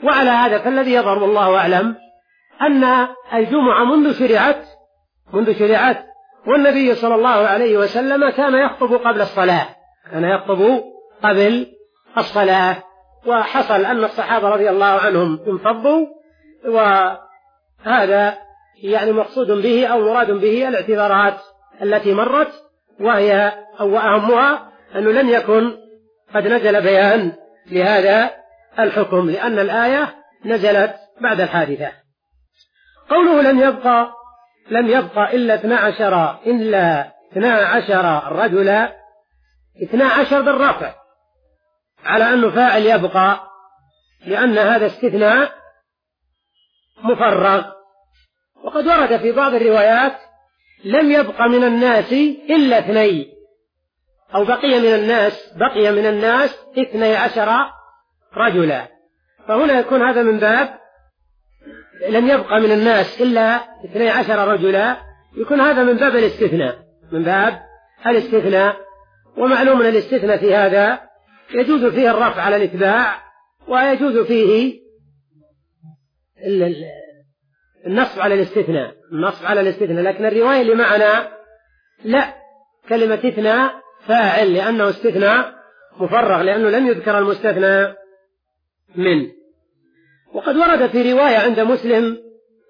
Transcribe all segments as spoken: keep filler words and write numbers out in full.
وعلى هذا فالذي يظهر والله أعلم أن الجمعة منذ شرعت منذ شرعت والنبي صلى الله عليه وسلم كان يخطب قبل الصلاة كان يخطب قبل الصلاة وحصل أن الصحابة رضي الله عنهم انفضوا، وهذا يعني مقصود به أو مراد به الاعتذارات التي مرت، وهي أو أهمها أنه لم يكن قد نزل بيان لهذا الحكم، لأن الآية نزلت بعد الحادثة. قوله لم يبقى لم يبقى إلا اثنا عشر إلا اثنا عشر رجلا، اثنا عشر بالرفع على أنه فاعل يبقى، لأن هذا استثناء مفرغ. وقد ورد في بعض الروايات لم يبقى من الناس إلا اثنين، أو بقي من الناس بقي من الناس اثني عشر رجلا، فهنا يكون هذا من باب لم يبقى من الناس إلا اثني عشر رجلا، يكون هذا من باب الاستثناء من باب الاستثناء. ومعلوم أن الاستثناء في هذا يجوز فيه الرفع على الإتباع، ويجوز فيه النصب على الاستثناء النصب على الاستثناء لكن الرواية اللي معنا لا، كلمة اثناء فاعل لأنه استثناء مفرغ، لأنه لم يذكر المستثنى منه. وقد ورد في رواية عند مسلم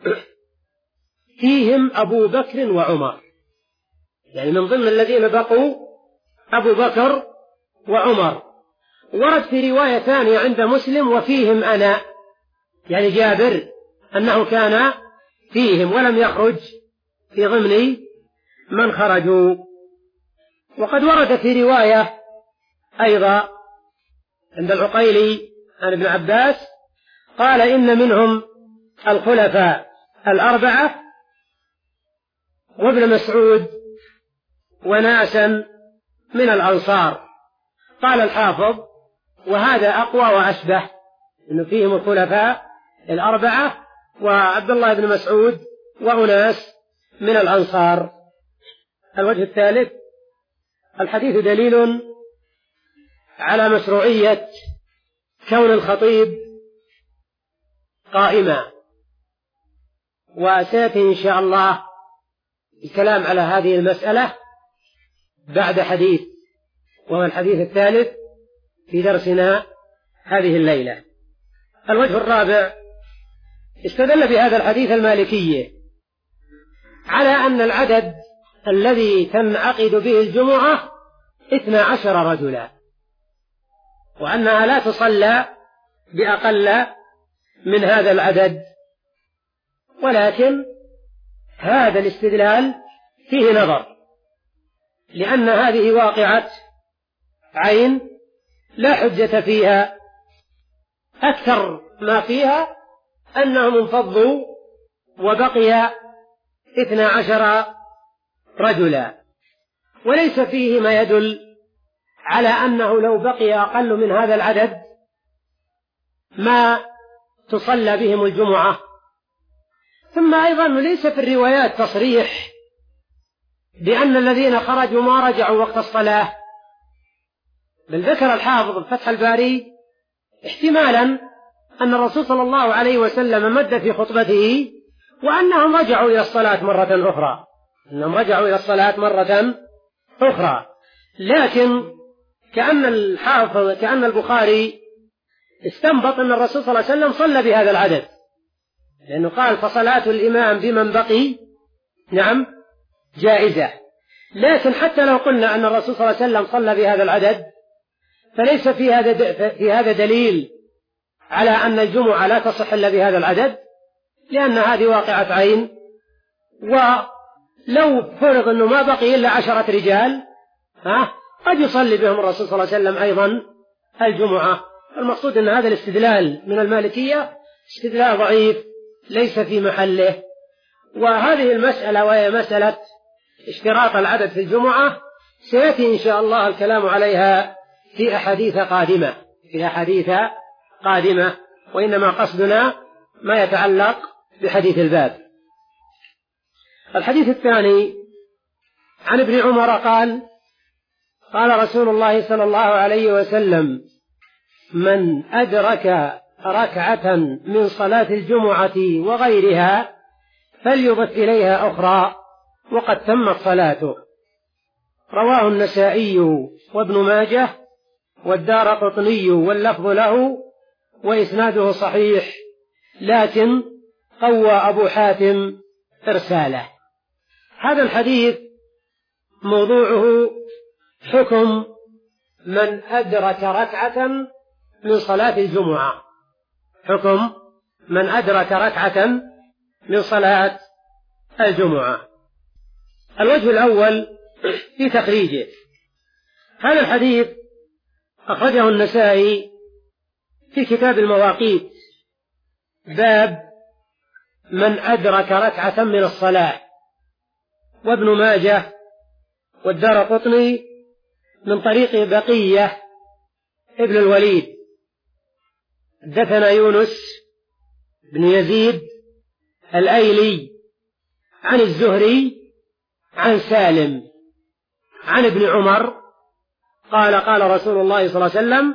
فيهم أبو بكر وعمر، يعني من ضمن الذين بقوا أبو بكر وعمر. ورد في رواية ثانية عند مسلم وفيهم أنا، يعني جابر أنه كان فيهم ولم يخرج في ضمن من خرجوا. وقد ورد في رواية أيضا عند العقيلي عن ابن عباس قال إن منهم الخلفاء الأربعة وابن مسعود وناسا من الأنصار. قال الحافظ وهذا أقوى وأشبه، إنه فيهم الخلفاء الأربعة وعبد الله بن مسعود وأناس من الأنصار. الوجه الثالث الحديث دليل على مشروعية كون الخطيب قائما، وسيأتي إن شاء الله الكلام على هذه المسألة بعد حديث، وهو الحديث الثالث في درسنا هذه الليلة. الوجه الرابع استدل بهذا الحديث المالكية على أن العدد الذي تنعقد به الجمعة اثنا عشر رجلا، وأنها لا تصلى بأقل من هذا العدد. ولكن هذا الاستدلال فيه نظر، لأن هذه واقعة عين لا حجة فيها، أكثر ما فيها أنهم انفضوا وبقي اثنا عشر رجلا، وليس فيه ما يدل على أنه لو بقي أقل من هذا العدد ما تصلى بهم الجمعة. ثم أيضا ليس في الروايات تصريح بأن الذين خرجوا ما رجعوا وقت الصلاة، بل ذكر الحافظ فتح الباري احتمالا أن الرسول صلى الله عليه وسلم مد في خطبته وأنهم رجعوا إلى الصلاة مرة أخرى أنهم رجعوا إلى الصلاة مرة أخرى لكن كأن الحافظ كأن البخاري استنبط أن الرسول صلى الله عليه وسلم صلى بهذا العدد، لأنه قال فصلاة الإمام بمن بقي نعم جائزة. لكن حتى لو قلنا أن الرسول صلى الله عليه وسلم صلى بهذا العدد فليس في هذا في هذا دليل على أن الجمعة لا تصح إلا بهذا العدد، لأن هذه واقعة عين. ولو فرض أنه ما بقي إلا عشرة رجال ها قد يصلي بهم الرسول صلى الله عليه وسلم أيضا الجمعة. المقصود أن هذا الاستدلال من المالكية استدلال ضعيف ليس في محله. وهذه المسألة وهي مسألة اشتراط العدد في الجمعة سيأتي إن شاء الله الكلام عليها في أحاديث قادمة في أحاديث قادمة وإنما قصدنا ما يتعلق بحديث الباب. الحديث الثاني عن ابن عمر قال قال رسول الله صلى الله عليه وسلم من أدرك ركعة من صلاة الجمعة وغيرها فليضف إليها أخرى وقد تمت صلاته. رواه النسائي وابن ماجه والدارقطني واللفظ له وإسناده صحيح، لكن قوى أبو حاتم إرساله. هذا الحديث موضوعه حكم من أدرك ركعة من صلاة الجمعة، حكم من أدرك ركعة من صلاة الجمعة. الوجه الأول في تخريجه، هذا الحديث أخرجه النسائي في كتاب المواقيت باب من أدرك ركعة من الصلاة، وابن ماجه والدارقطني من طريق بقية ابن الوليد حدثنا يونس بن يزيد الأيلي عن الزهري عن سالم عن ابن عمر قال قال رسول الله صلى الله عليه وسلم،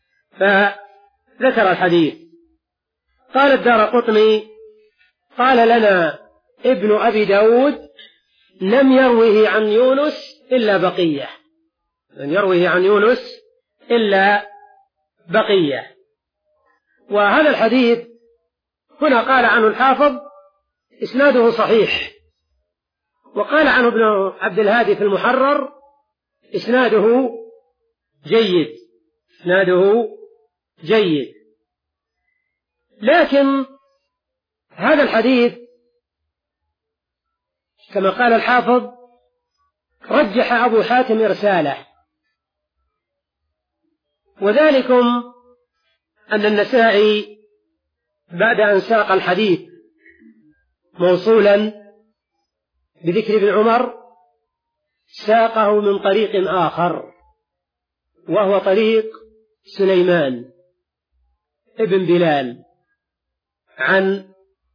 فذكر الحديث. قال الدارقطني قال لنا ابن أبي داود لم يروه عن يونس إلا بقية، لم يروه عن يونس إلا بقية. وهذا الحديث هنا قال عنه الحافظ إسناده صحيح، وقال عنه ابن عبد الهادي في المحرر إسناده جيد، إسناده جيد. لكن هذا الحديث كما قال الحافظ رجح أبو حاتم إرساله، وذلكم أن النسائي بعد أن ساق الحديث موصولا بذكر ابن عمر ساقه من طريق آخر، وهو طريق سليمان ابن بلال عن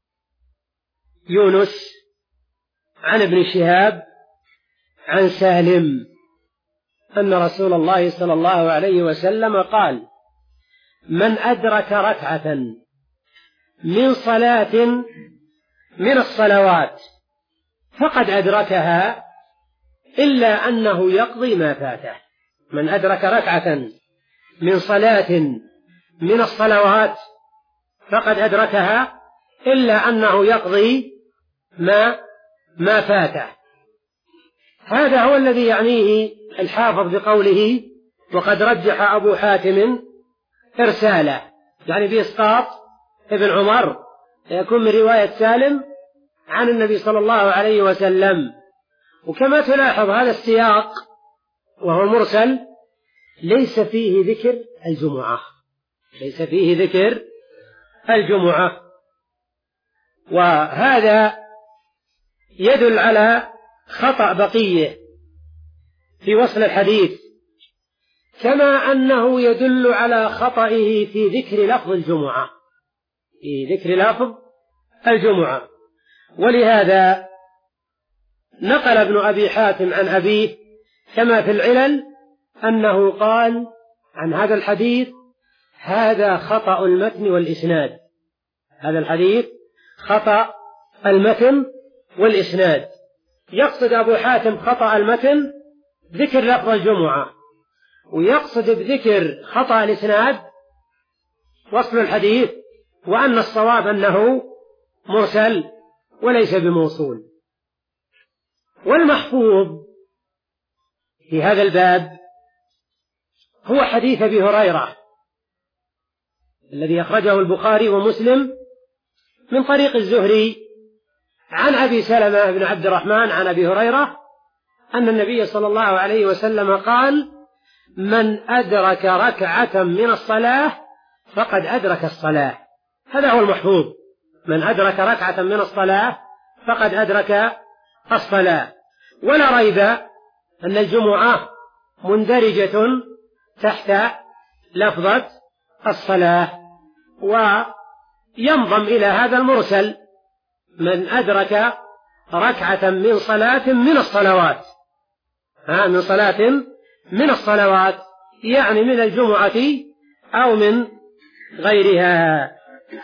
يونس عن ابن شهاب عن سالم أن رسول الله صلى الله عليه وسلم قال: من أدرك ركعة من صلاة من الصلوات فقد أدركها إلا أنه يقضي ما فاته. من أدرك ركعة من صلاة من الصلوات فقد أدركها إلا أنه يقضي ما ما فاته. هذا هو الذي يعنيه الحافظ بقوله وقد رجح أبو حاتم إرساله، يعني بإسقاط ابن عمر يكون من رواية سالم عن النبي صلى الله عليه وسلم. وكما تلاحظ هذا السياق وهو مرسل ليس فيه ذكر الجمعة، ليس فيه ذكر الجمعة، وهذا يدل على خطأ بقية في وصل الحديث، كما أنه يدل على خطئه في ذكر لفظ الجمعة، في ذكر لفظ الجمعة. ولهذا نقل ابن أبي حاتم عن أبيه كما في العلل أنه قال عن هذا الحديث: هذا خطأ المتن والإسناد، هذا الحديث خطأ المتن والإسناد. يقصد أبو حاتم خطأ المتن ذكر لفظ الجمعة، ويقصد بذكر خطأ الإسناد وصل الحديث، وأن الصواب أنه مرسل وليس بموصول. والمحفوظ في هذا الباب هو حديث أبي هريرة الذي أخرجه البخاري ومسلم من طريق الزهري عن أبي سلمة بن عبد الرحمن عن أبي هريرة أن النبي صلى الله عليه وسلم قال: من أدرك ركعة من الصلاة فقد أدرك الصلاة. هذا هو المحفوظ، من أدرك ركعة من الصلاة فقد أدرك الصلاة. ولا ريب أن الجمعة مندرجة تحت لفظة الصلاة، وينضم إلى هذا المرسل: من أدرك ركعة من صلاة من الصلوات، ها من صلاة من الصلوات، يعني من الجمعة أو من غيرها.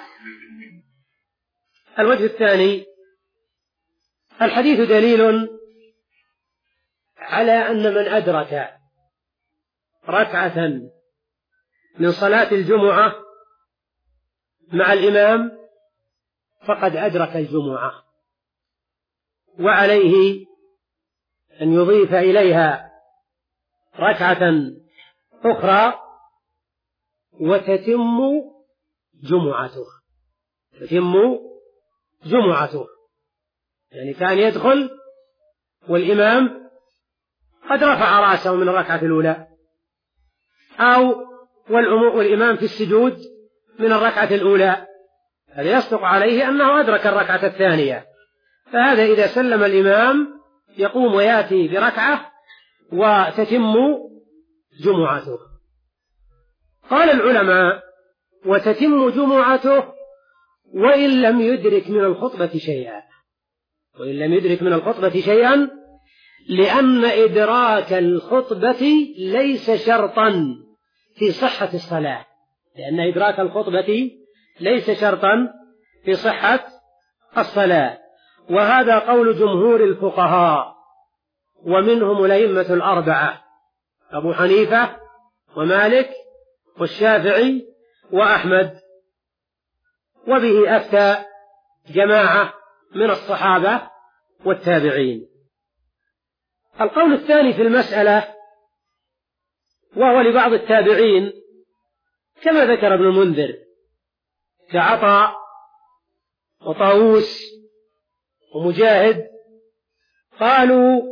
الوجه الثاني: الحديث دليل على أن من أدرك ركعة من صلاة الجمعة مع الإمام فقد أدرك الجمعة، وعليه أن يضيف إليها ركعة أخرى وتتم جمعته تتم جمعته يعني كان يدخل والإمام قد رفع رأسه من الركعة الأولى، أو والإمام في السجود من الركعة الأولى، هذا يصدق عليه أنه أدرك الركعة الثانية، فهذا إذا سلم الإمام يقوم ويأتي بركعة وتتم جمعته. قال العلماء: وتتم جمعته وإن لم يدرك من الخطبة شيئا وإن لم يدرك من الخطبة شيئا لأن إدراك الخطبة ليس شرطا في صحة الصلاة لأن إدراك الخطبة ليس شرطا في صحة الصلاة وهذا قول جمهور الفقهاء، ومنهم الأئمة الأربعة أبو حنيفة ومالك والشافعي وأحمد، وبه أفتى جماعة من الصحابة والتابعين. القول الثاني في المسألة وهو لبعض التابعين كما ذكر ابن المنذر كعطاء وطاووس ومجاهد، قالوا: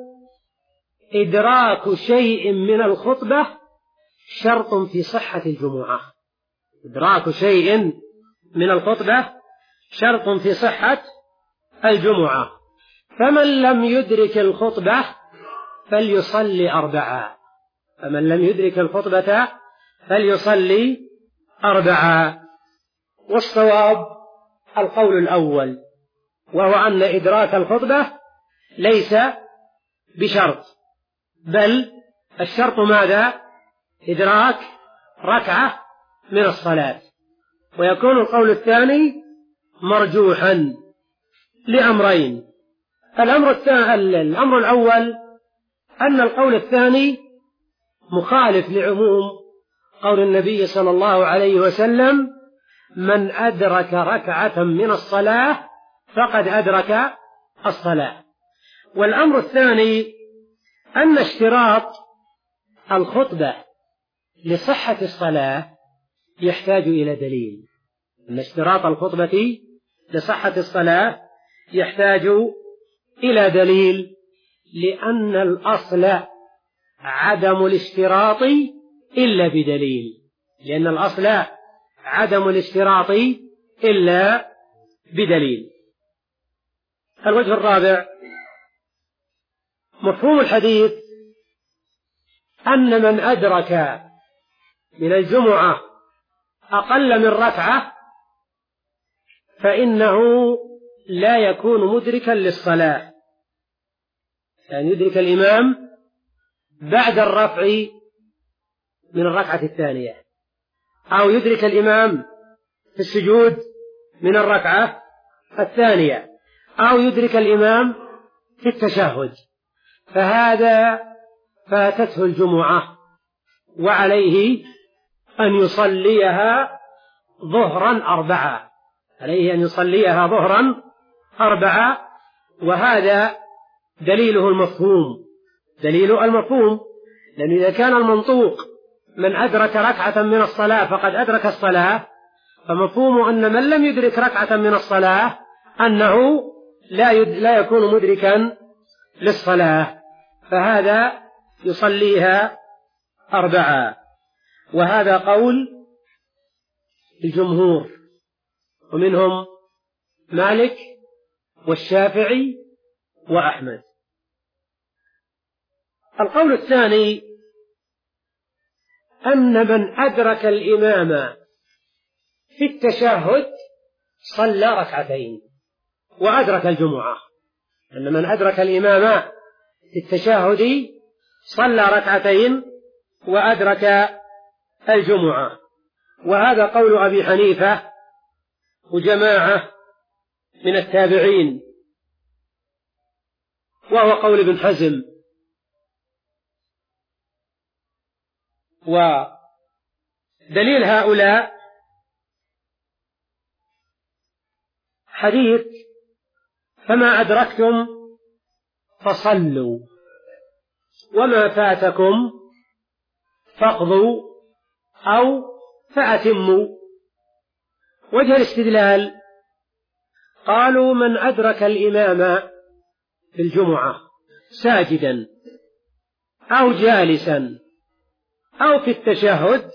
إدراك شيء من الخطبة شرط في صحة الجمعة إدراك شيء من الخطبة شرط في صحة الجمعة فمن لم يدرك الخطبة فليصلي أربعة فمن لم يدرك الخطبة فليصلي أربعة والصواب القول الأول، وهو أن إدراك الخطبة ليس بشرط، بل الشرط ماذا؟ إدراك ركعة من الصلاة. ويكون القول الثاني مرجوحا لأمرين: الأمر الثاني الأمر الأول أن القول الثاني مخالف لعموم قول النبي صلى الله عليه وسلم: من أدرك ركعة من الصلاة فقد أدرك الصلاة. والأمر الثاني أن اشتراط الخطبة لصحة الصلاة يحتاج إلى دليل أن اشتراط الخطبة لصحة الصلاة يحتاج إلى دليل، لأن الأصل عدم الاشتراط إلا بدليل لأن الأصل عدم الاشتراط إلا بدليل. الوجه الرابع: مفهوم الحديث أن من أدرك من الجمعة أقل من ركعة فإنه لا يكون مدركا للصلاة، يعني يدرك الإمام بعد الرفع من الركعة الثانية، أو يدرك الإمام في السجود من الركعة الثانية، أو يدرك الإمام في التشهد، فهذا فاتته الجمعة وعليه أن يصليها ظهرا أربعة عليه أن يصليها ظهرا أربعة وهذا دليله المفهوم دليل المفهوم لأن إذا كان المنطوق من أدرك ركعة من الصلاة فقد أدرك الصلاة، فمفهوم أن من لم يدرك ركعة من الصلاة أنه لا, يد... لا يكون مدركا للصلاة، فهذا يصليها أربعة. وهذا قول الجمهور ومنهم مالك والشافعي وأحمد. القول الثاني أن من أدرك الإمام في التشهد صلى ركعتين وأدرك الجمعة أن من أدرك الإمام في التشهد صلى ركعتين وأدرك الجمعة. وهذا قول أبي حنيفة وجماعة من التابعين، وهو قول ابن حزم. ودليل هؤلاء حديث فما أدركتم فصلوا وما فاتكم فاقضوا أو فأتموا. وجه الاستدلال قالوا من أدرك الإمام في الجمعة ساجدا أو جالسا أو في التشهد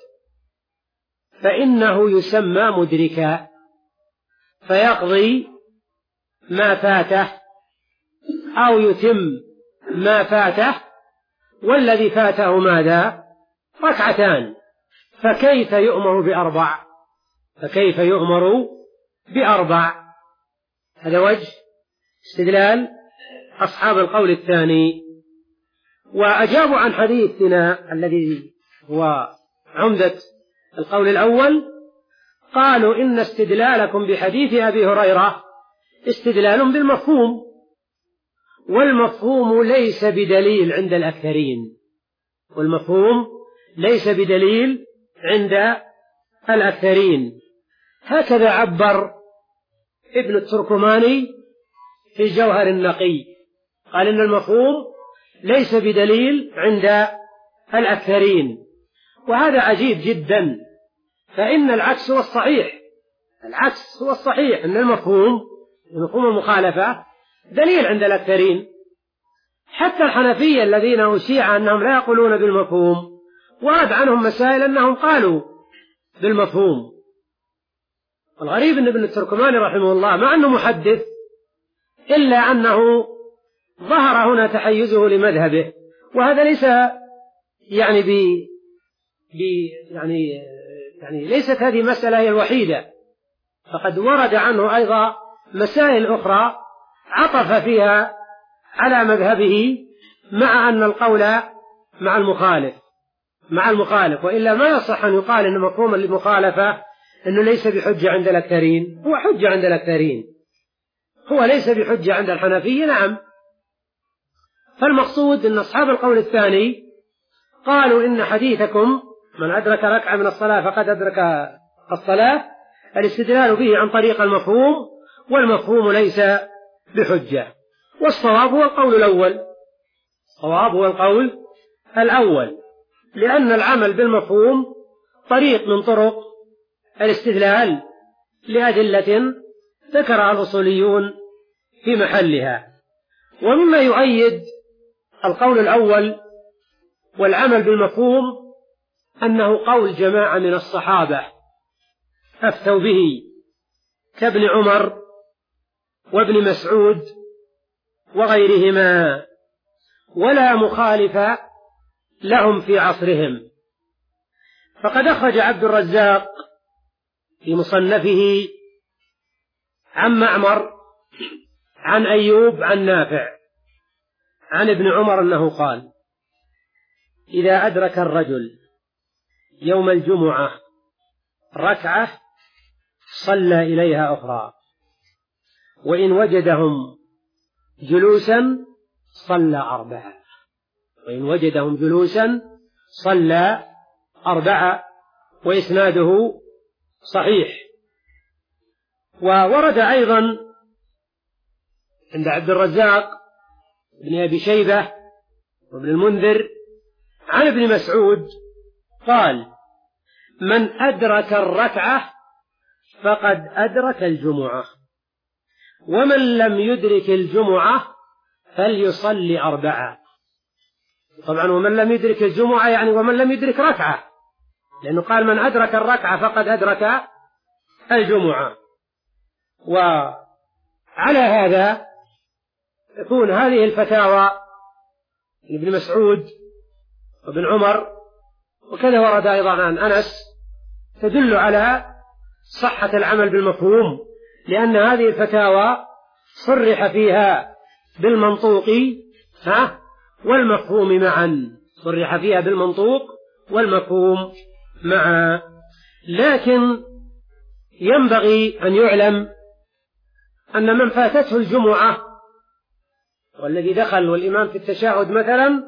فإنه يسمى مدركا فيقضي ما فاته أو يتم ما فاته، والذي فاته ماذا؟ ركعتان. فكيف يؤمر بأربع؟ فكيف يؤمر بأربع؟ هذا وجه استدلال أصحاب القول الثاني. وأجابوا عن حديثنا الذي هو عمدة القول الأول، قالوا إن استدلالكم بحديث أبي هريرة استدلال بالمفهوم، والمفهوم ليس بدليل عند الأكثرين، والمفهوم ليس بدليل عند الأكثرين. هكذا عبر ابن التركماني في الجوهر النقي، قال إن المفهوم ليس بدليل عند الأكثرين. وهذا عجيب جدا، فإن العكس هو الصحيح، العكس هو الصحيح، أن المفهوم مفهوم المخالفة دليل عند الأكثرين. حتى الحنفية الذين أشيع أنهم لا يقولون بالمفهوم ورد عنهم مسائل أنهم قالوا بالمفهوم. الغريب أن ابن التركماني رحمه الله مع أنه محدث إلا أنه ظهر هنا تحيزه لمذهبه، وهذا ليس يعني ب يعني يعني ليست هذه مسألة هي الوحيدة، فقد ورد عنه أيضا مسائل أخرى عطف فيها على مذهبه، مع أن القول مع المخالف مع المخالف وإلا ما يصح أن يقال أن مفهوم المخالفة أنه ليس بحجة عند الأكثرين. هو حجة عند الأكثرين، هو ليس بحجة عند الحنفية. نعم. فالمقصود أن أصحاب القول الثاني قالوا إن حديثكم من أدرك ركعة من الصلاة فقد أدرك الصلاة الاستدلال به عن طريق المفهوم، والمفهوم ليس بحجة. والصواب هو القول الأول، الصواب هو القول الأول، لأن العمل بالمفهوم طريق من طرق الاستدلال لأدلة ذكرها الأصوليون في محلها. ومما يؤيد القول الأول والعمل بالمفهوم أنه قول جماعة من الصحابة أفتوا به كابن عمر وابن مسعود وغيرهما، ولا مخالف لهم في عصرهم. فقد أخرج عبد الرزاق في مصنفه عن معمر عن أيوب عن نافع عن ابن عمر أنه قال: إذا أدرك الرجل يوم الجمعة ركعة صلى إليها أخرى، وإن وجدهم جلوسا صلى أربعة، وإن وجدهم جلوسا صلى أربعة، وإسناده صحيح. وورد أيضا عند عبد الرزاق بن أبي شيبة وابن المنذر عن ابن مسعود قال: من أدرك الركعة فقد أدرك الجمعة، ومن لم يدرك الجمعة فليصلي أربعة. طبعا ومن لم يدرك الجمعة يعني ومن لم يدرك ركعة، لأنه قال من أدرك الركعة فقد أدرك الجمعة. وعلى هذا تكون هذه الفتاوى لابن مسعود وابن عمر، وكذا ورد أيضا عن أنس، تدل على صحة العمل بالمفهوم، لأن هذه الفتاوى صرح فيها بالمنطوق ها والمفهوم معا، صرح فيها بالمنطوق والمفهوم معا. لكن ينبغي أن يعلم أن من فاتته الجمعة والذي دخل والإمام في التشهد مثلا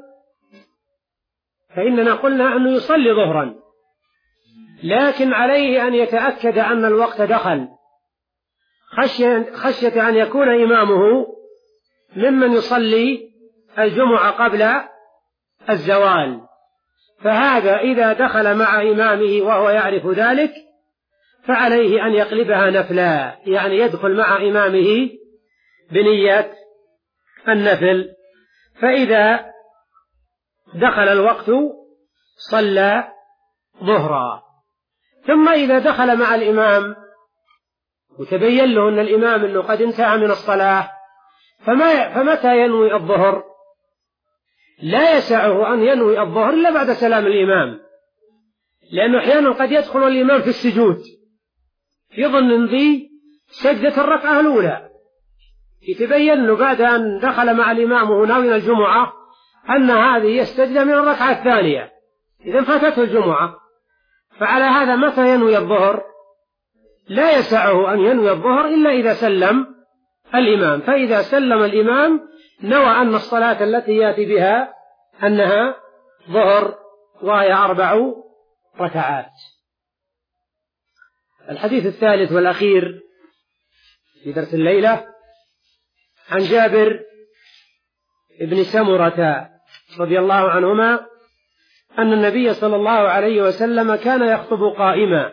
فإننا قلنا أنه يصلي ظهرا، لكن عليه أن يتأكد أن الوقت دخل خشية, خشية أن يكون إمامه ممن يصلي الجمعة قبل الزوال، فهذا إذا دخل مع إمامه وهو يعرف ذلك فعليه أن يقلبها نفلا، يعني يدخل مع إمامه بنية النفل، فإذا دخل الوقت صلى ظهرا. ثم إذا دخل مع الإمام وتبين له أن الإمام أنه قد انتهى من الصلاة فما فمتى ينوي الظهر؟ لا يسعه أن ينوي الظهر إلا بعد سلام الإمام، لأنه أحيانا قد يدخل الإمام في السجود يظن أن ذي سجدة الركعة الأولى، يتبين له بعد أن دخل مع الإمام وهو ناوي الجمعة أن هذه السجدة من الركعة الثانية، إذا فاتته الجمعة. فعلى هذا متى ينوي الظهر؟ لا يسعه أن ينوي الظهر إلا إذا سلم الإمام، فإذا سلم الإمام نوى أن الصلاة التي يأتي بها أنها ظهر وهي أربع ركعات. الحديث الثالث والأخير في درس الليلة عن جابر بن سمرة رضي الله عنهما أن النبي صلى الله عليه وسلم كان يخطب قائما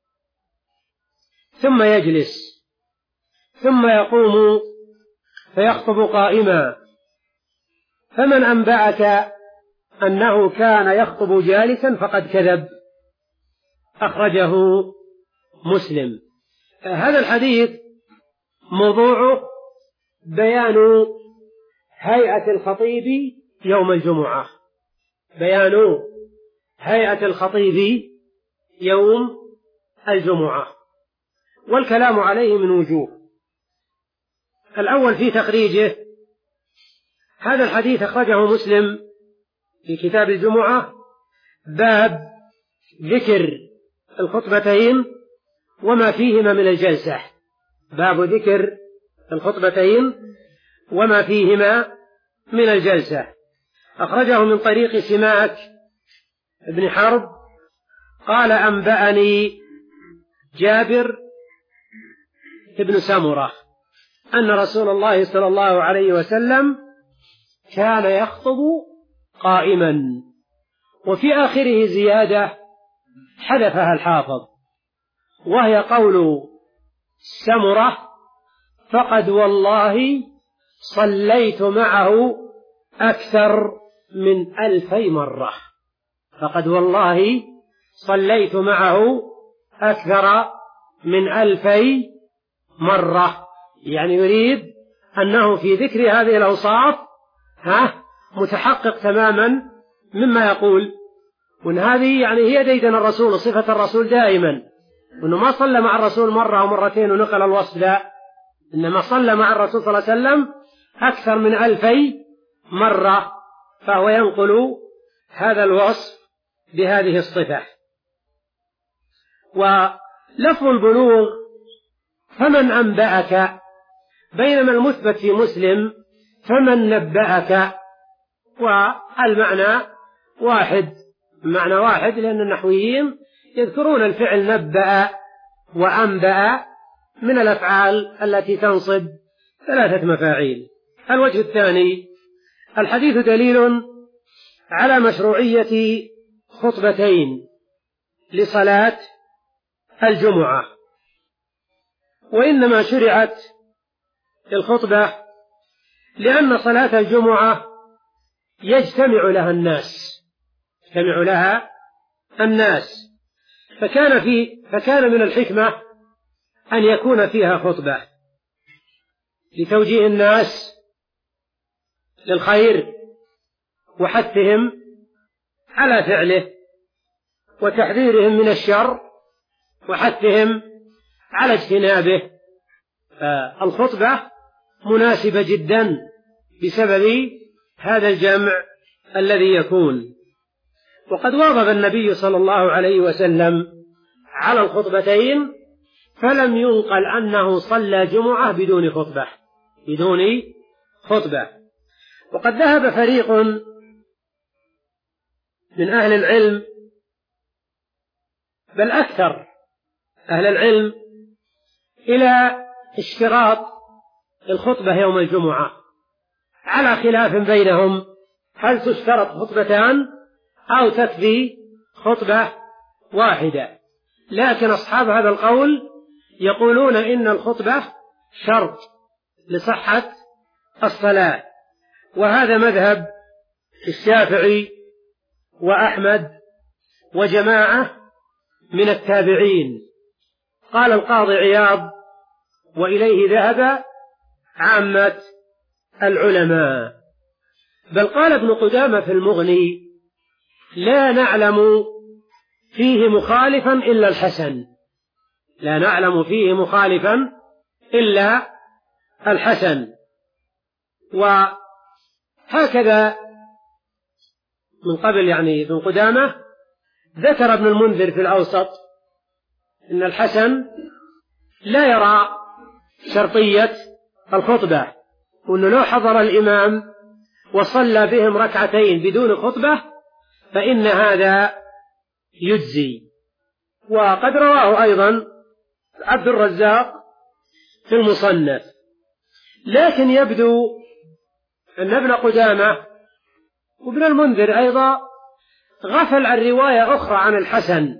ثم يجلس ثم يقوم فيخطب قائما، فمن أنبأك أنه كان يخطب جالسا فقد كذب. أخرجه مسلم. هذا الحديث موضوعه بيان هيئة الخطيب يوم الجمعة، بيان هيئة الخطيب يوم الجمعة، والكلام عليه من وجوه. الأول في تخريجه، هذا الحديث أخرجه مسلم في كتاب الجمعة باب ذكر الخطبتين وما فيهما من الجلسة، باب ذكر الخطبتين وما فيهما من الجلسة. أخرجه من طريق سماك بن حرب قال أنبأني جابر بن سمرة أن رسول الله صلى الله عليه وسلم كان يخطب قائما، وفي آخره زيادة حذفها الحافظ وهي قول سمرة فقد والله صليت معه أكثر من ألفي مرة، فقد والله صليت معه أكثر من ألفي مرة، يعني يريد أنه في ذكر هذه الأوصاف ها متحقق تماما مما يقول، وأن هذه يعني هي ديدن الرسول، صفة الرسول دائما، وأنه ما صلى مع الرسول مرة أو مرتين ونقل الوصف، لا، إنما صلى مع الرسول صلى الله عليه وسلم أكثر من ألفي مرة، فهو ينقل هذا الوصف بهذه الصفة. ولفظ البلوغ فمن أنبأك، بينما المثبت في مسلم فمن نبأك، والمعنى واحد، معنى واحد، لأن النحويين يذكرون الفعل نبأ وأنبأ من الأفعال التي تنصب ثلاثة مفاعيل. الوجه الثاني، الحديث دليل على مشروعية خطبتين لصلاة الجمعة، وإنما شرعت الخطبة لأن صلاة الجمعة يجتمع لها الناس، يجتمع لها الناس، فكان في فكان من الحكمة أن يكون فيها خطبة لتوجيه الناس للخير وحثهم على فعله وتحذيرهم من الشر وحثهم على اجتنابه. الخطبة مناسبة جدا بسبب هذا الجمع الذي يكون. وقد واظب النبي صلى الله عليه وسلم على الخطبتين فلم ينقل أنه صلى جمعة بدون خطبة بدون خطبة. وقد ذهب فريق من أهل العلم، بل أكثر أهل العلم، إلى اشتراط الخطبة يوم الجمعة، على خلاف بينهم هل تشترط خطبتان أو تكفي خطبة واحدة. لكن أصحاب هذا القول يقولون إن الخطبة شرط لصحة الصلاة، وهذا مذهب الشافعي وأحمد وجماعة من التابعين. قال القاضي عياض وإليه ذهب عامة العلماء، بل قال ابن قدامة في المغني لا نعلم فيه مخالفا إلا الحسن لا نعلم فيه مخالفا إلا الحسن. وهكذا من قبل يعني ابن قدامة ذكر ابن المنذر في الأوسط إن الحسن لا يرى شرطية الخطبة، وأنه لو حضر الإمام وصلى بهم ركعتين بدون خطبة فإن هذا يجزي. وقد رواه أيضا عبد الرزاق في المصنف. لكن يبدو أن ابن قدامة وابن المنذر أيضا غفل عن رواية أخرى عن الحسن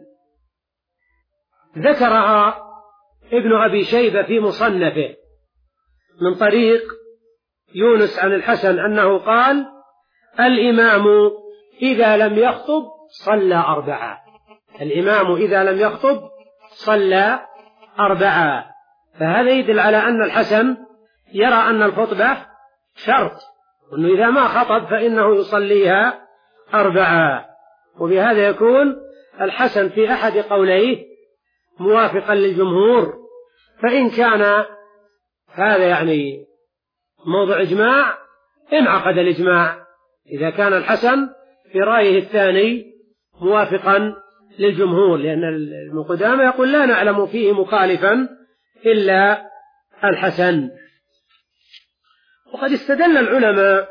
ذكرها ابن أبي شيبة في مصنفه من طريق يونس عن الحسن أنه قال الإمام إذا لم يخطب صلى أربعة الإمام إذا لم يخطب صلى أربعة. فهذا يدل على أن الحسن يرى أن الخطبة شرط، وأنه إذا ما خطب فإنه يصليها أربعة. وبهذا يكون الحسن في أحد قوليه موافقا للجمهور، فإن كان هذا يعني موضع إجماع انعقد الإجماع إذا كان الحسن في رأيه الثاني موافقا للجمهور، لأن ابن قدامة يقول لا نعلم فيه مخالفا إلا الحسن. وقد استدل العلماء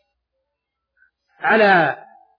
على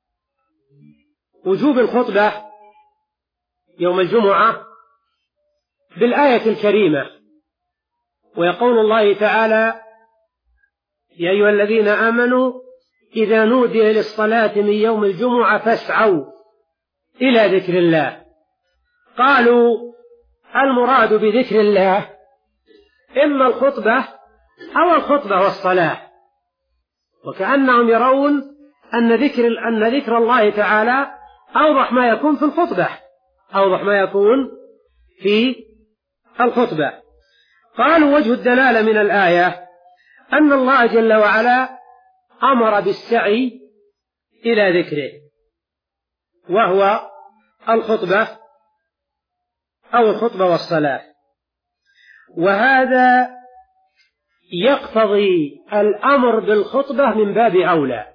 وجوب الخطبة يوم الجمعة بالآية الكريمة، ويقول الله تعالى يا أيها الذين آمنوا إذا نودي للصلاة من يوم الجمعة فاسعوا إلى ذكر الله. قالوا المراد بذكر الله إما الخطبة أو الخطبة والصلاة، وكأنهم يرون أن ذكر, أن ذكر الله تعالى أوضح ما يكون في الخطبة أوضح ما يكون في الخطبة. قالوا وجه الدلالة من الآية أن الله جل وعلا أمر بالسعي إلى ذكره، وهو الخطبة أو الخطبة والصلاة، وهذا يقتضي الأمر بالخطبة من باب أولى،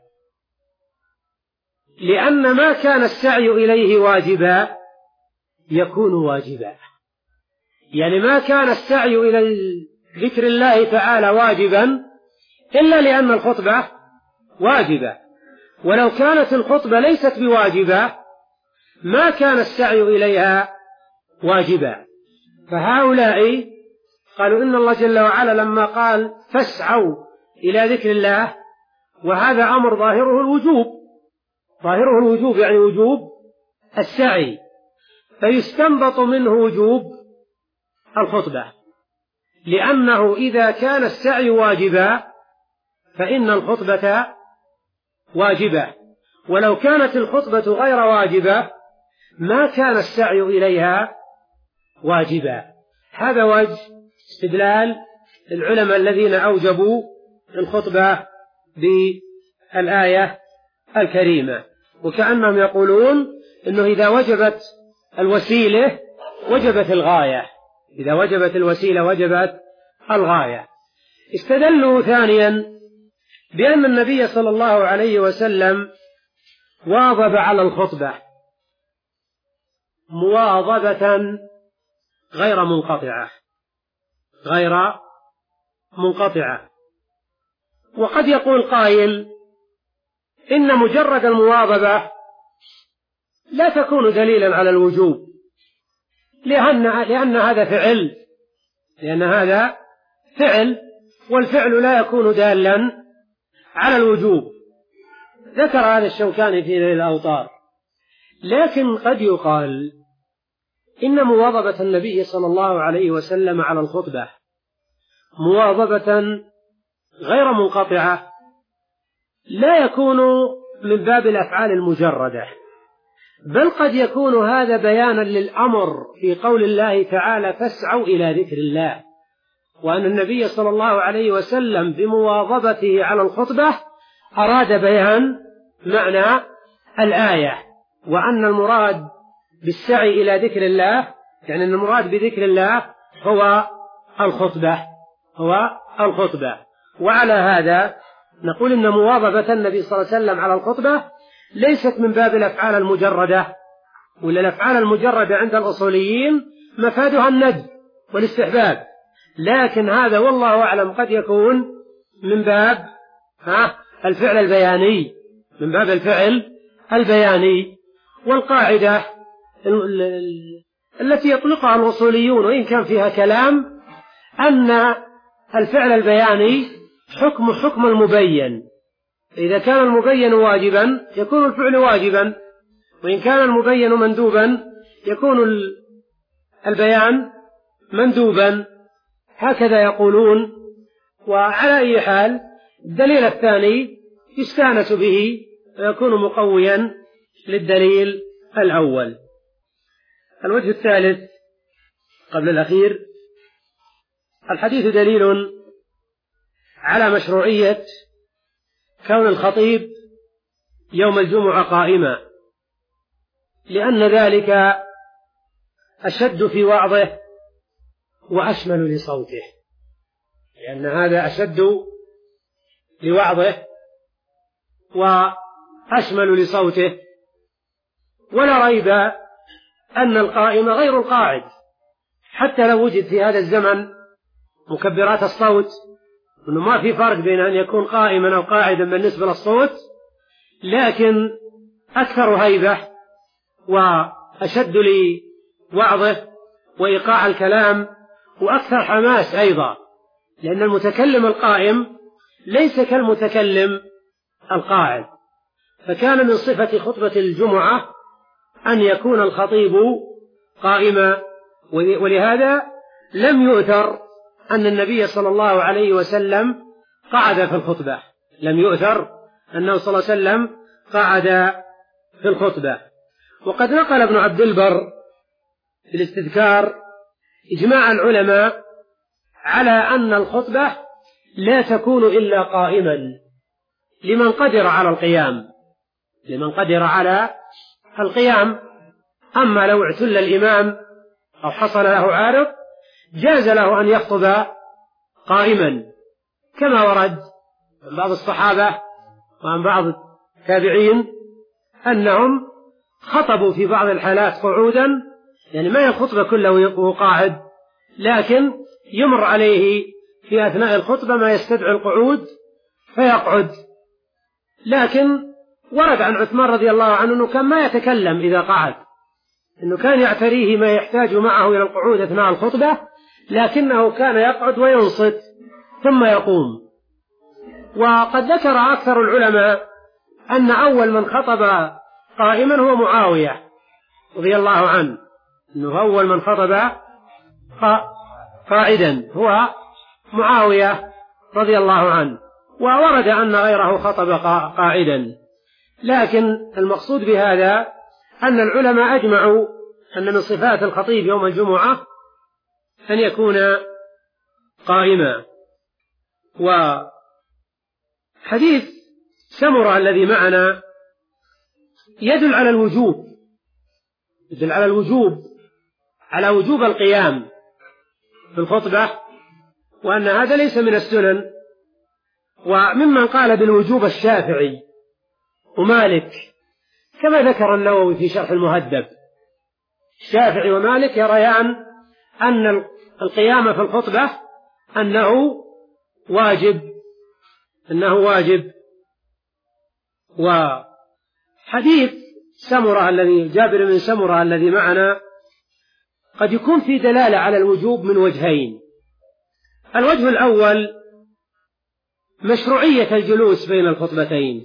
لأن ما كان السعي إليه واجبا يكون واجبا. يعني ما كان السعي إلى ذكر الله تعالى واجبا إلا لأن الخطبة واجبة، ولو كانت الخطبة ليست بواجبة ما كان السعي إليها واجبا. فهؤلاء قالوا إن الله جل وعلا لما قال فاسعوا إلى ذكر الله، وهذا أمر ظاهره الوجوب ظاهره الوجوب يعني وجوب السعي، فيستنبط منه وجوب الخطبة، لأنه إذا كان السعي واجبا فإن الخطبة واجبة، ولو كانت الخطبة غير واجبة ما كان السعي إليها واجبا. هذا وجه استدلال العلماء الذين أوجبوا الخطبة بالآية الكريمة، وكأنهم يقولون إنه إذا وجبت الوسيلة وجبت الغاية إذا وجبت الوسيلة وجبت الغاية. استدلوا ثانيا بأن النبي صلى الله عليه وسلم واظب على الخطبة، مواظبة غير منقطعة غير منقطعة. وقد يقول قائل إن مجرد المواظبة لا تكون دليلا على الوجوب، لأن, لأن هذا فعل لأن هذا فعل والفعل لا يكون دالا على الوجوب. ذكر هذا الشوكاني في نيل الأوطار. لكن قد يقال إن مواظبة النبي صلى الله عليه وسلم على الخطبة مواظبة غير منقطعة لا يكون من باب الأفعال المجردة، بل قد يكون هذا بيانا للأمر في قول الله تعالى فاسعوا إلى ذكر الله، وأن النبي صلى الله عليه وسلم بمواظبته على الخطبة أراد بيان معنى الآية، وأن المراد بالسعي إلى ذكر الله يعني أن المراد بذكر الله هو الخطبة هو الخطبة. وعلى هذا نقول إن مواظبة النبي صلى الله عليه وسلم على الخطبة ليست من باب الأفعال المجردة، ولا الأفعال المجردة عند الأصوليين مفادها الندب والاستحباب، لكن هذا والله أعلم قد يكون من باب ها الفعل البياني من باب الفعل البياني. والقاعدة التي يطلقها الأصوليون وإن كان فيها كلام أن الفعل البياني حكم حكم المبين، إذا كان المبين واجبا يكون الفعل واجبا، وإن كان المبين مندوبا يكون البيان مندوبا، هكذا يقولون. وعلى أي حال الدليل الثاني يستانس به ويكون مقويا للدليل الأول. الوجه الثالث قبل الأخير: الحديث دليل على مشروعية كون الخطيب يوم الجمعة قائما، لأن ذلك أشد في وعظه وأشمل لصوته، لأن هذا أشد لوعظه وأشمل لصوته. ولا ريب أن القائم غير القاعد، حتى لو وجد في هذا الزمن مكبرات الصوت، أنه ما في فرق بين أن يكون قائما أو قاعدا بالنسبة للصوت، لكن أكثر هيبة وأشد لوعظه وإيقاع الكلام وأكثر حماس أيضا، لأن المتكلم القائم ليس كالمتكلم القاعد. فكان من صفة خطبة الجمعة أن يكون الخطيب قائما، ولهذا لم يؤثر أن النبي صلى الله عليه وسلم قعد في الخطبة لم يؤثر أنه صلى الله عليه وسلم قعد في الخطبة. وقد نقل ابن عبد البر في الاستذكار إجماع العلماء على أن الخطبة لا تكون إلا قائما لمن قدر على القيام لمن قدر على القيام أما لو اعتل الإمام أو حصل له عارض جاز له أن يخطب قائما، كما ورد عن بعض الصحابة وعن بعض التابعين أنهم خطبوا في بعض الحالات قعودا، يعني ما الخطبة كله قاعد، لكن يمر عليه في أثناء الخطبة ما يستدعي القعود فيقعد. لكن ورد عن عثمان رضي الله عنه أنه كان ما يتكلم إذا قعد، أنه كان يعتريه ما يحتاج معه إلى القعود أثناء الخطبة، لكنه كان يقعد وينصت ثم يقوم. وقد ذكر أكثر العلماء أن أول من خطب قائما هو معاوية رضي الله عنه، أنه أول من خطب قائدا هو معاوية رضي الله عنه، وورد أن غيره خطب قاعدا. لكن المقصود بهذا أن العلماء أجمعوا أن من صفات الخطيب يوم الجمعة أن يكون قائما. وحديث سمرة الذي معنا يدل على الوجوب يدل على الوجوب على وجوب القيام في الخطبة، وأن هذا ليس من السنن. وممن قال بالوجوب الشافعي ومالك، كما ذكر النووي في شرح المهذب، الشافعي ومالك يريان أن القيام في الخطبة أنه واجب أنه واجب وحديث سمرة الذي جابر بن سمرة الذي معنا قد يكون في دلالة على الوجوب من وجهين. الوجه الأول مشروعية الجلوس بين الخطبتين،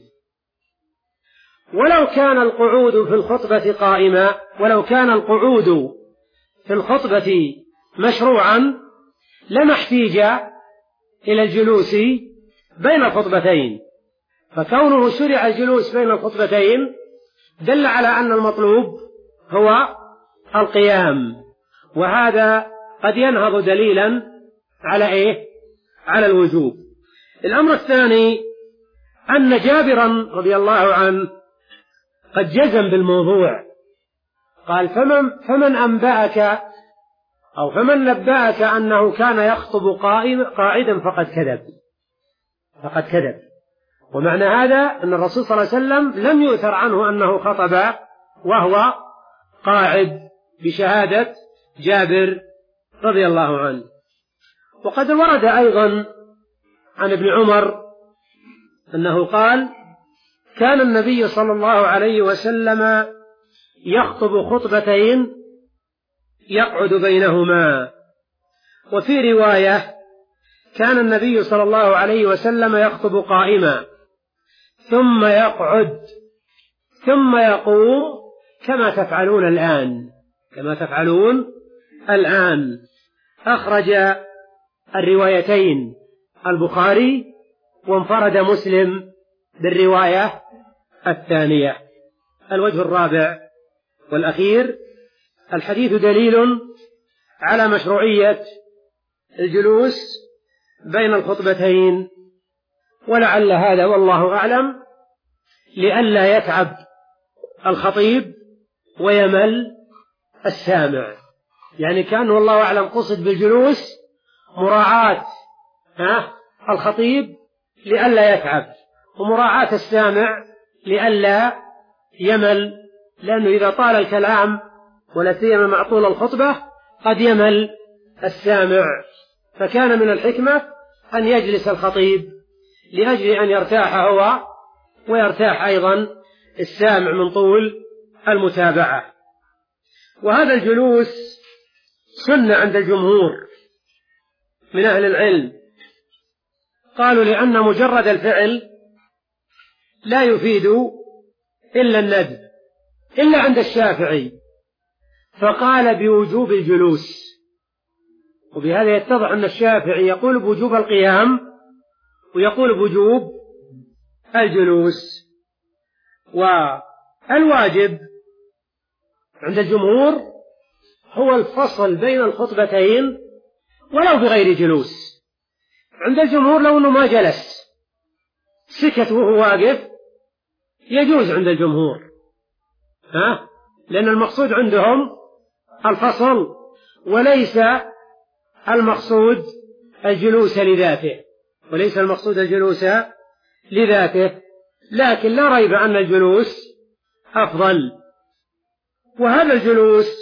ولو كان القعود في الخطبة قائما ولو كان القعود في الخطبة مشروعا لما احتيج إلى الجلوس بين الخطبتين، فكونه شرع الجلوس بين الخطبتين دل على أن المطلوب هو القيام، وهذا قد ينهض دليلا على إيه؟ على الوجوب. الأمر الثاني أن جابرا رضي الله عنه قد جزم بالموضوع، قال فمن, فمن أنبأك أو فمن نبأك أنه كان يخطب قائم قاعدا فقد كذب فقد كذب ومعنى هذا أن الرسول صلى الله عليه وسلم لم يؤثر عنه أنه خطب وهو قاعد بشهادة جابر رضي الله عنه. وقد ورد أيضا عن ابن عمر أنه قال كان النبي صلى الله عليه وسلم يخطب خطبتين يقعد بينهما، وفي رواية كان النبي صلى الله عليه وسلم يخطب قائما ثم يقعد ثم يقوم كما تفعلون الآن كما تفعلون الآن. أخرج الروايتين البخاري وانفرد مسلم بالرواية الثانية. الوجه الرابع والأخير الحديث دليل على مشروعية الجلوس بين الخطبتين، ولعل هذا والله أعلم لئلا يتعب الخطيب ويمل السامع، يعني كان والله أعلم قصد بالجلوس مراعاة الخطيب لئلا يتعب ومراعاة السامع لئلا يمل، لأنه إذا طال الكلام ولا سيما مع طول الخطبة قد يمل السامع، فكان من الحكمة أن يجلس الخطيب لأجل أن يرتاح هو ويرتاح أيضا السامع من طول المتابعة. وهذا الجلوس سنة عند الجمهور من أهل العلم، قالوا لأن مجرد الفعل لا يفيد إلا الندب إلا عند الشافعي فقال بوجوب الجلوس، وبهذا يتضح أن الشافعي يقول بوجوب القيام ويقول بوجوب الجلوس. والواجب عند الجمهور هو الفصل بين الخطبتين ولو بغير جلوس. عند الجمهور لو أنه ما جلس سكت وهو واقف يجوز عند الجمهور، ها؟ لأن المقصود عندهم الفصل وليس المقصود الجلوس لذاته وليس المقصود الجلوس لذاته لكن لا ريب أن الجلوس أفضل. وهذا الجلوس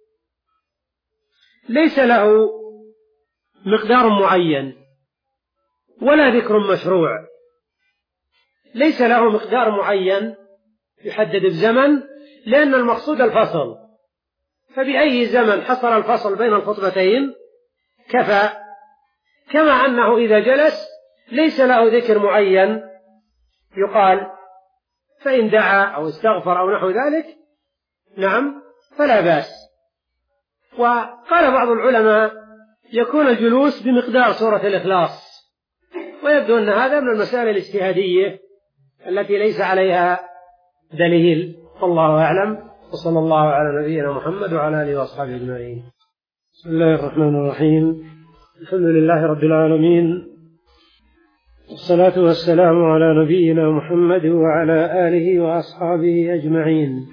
ليس له مقدار معين ولا ذكر مشروع، ليس له مقدار معين يحدد بزمن، لأن المقصود الفصل، فبأي زمن حصل الفصل بين الخطبتين كفى، كما أنه إذا جلس ليس له ذكر معين يقال فإن دعا أو استغفر أو نحو ذلك نعم فلا بأس. وقال بعض العلماء يكون الجلوس بمقدار سورة الإخلاص، ويبدو أن هذا من المسائل الاجتهادية التي ليس عليها دليل، والله أعلم، وصلى الله على نبينا محمد وعلى آله وأصحابه أجمعين. بسم الله الرحمن الرحيم، الحمد لله رب العالمين، والصلاة والسلام على نبينا محمد وعلى آله وأصحابه أجمعين.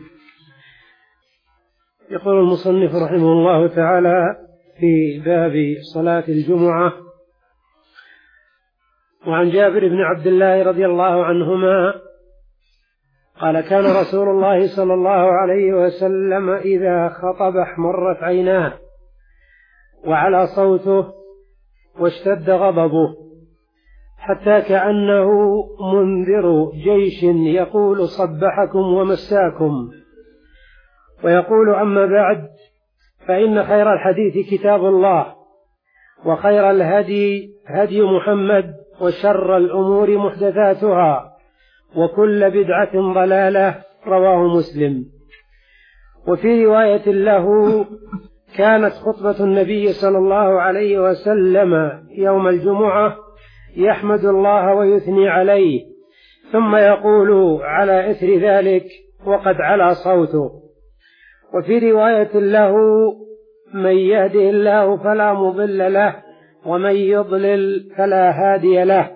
يقول المصنف رحمه الله تعالى في باب صلاة الجمعة: وعن جابر بن عبد الله رضي الله عنهما قال كان رسول الله صلى الله عليه وسلم إذا خطب احمرت عيناه وعلى صوته واشتد غضبه حتى كأنه منذر جيش يقول صبحكم ومساكم، ويقول أما بعد فإن خير الحديث كتاب الله وخير الهدي هدي محمد وشر الأمور محدثاتها وكل بدعة ضلالة. رواه مسلم. وفي رواية له كانت خطبة النبي صلى الله عليه وسلم يوم الجمعة يحمد الله ويثني عليه ثم يقول على إثر ذلك وقد علا صوته. وفي رواية له من يهده الله فلا مضل له ومن يضلل فلا هادي له.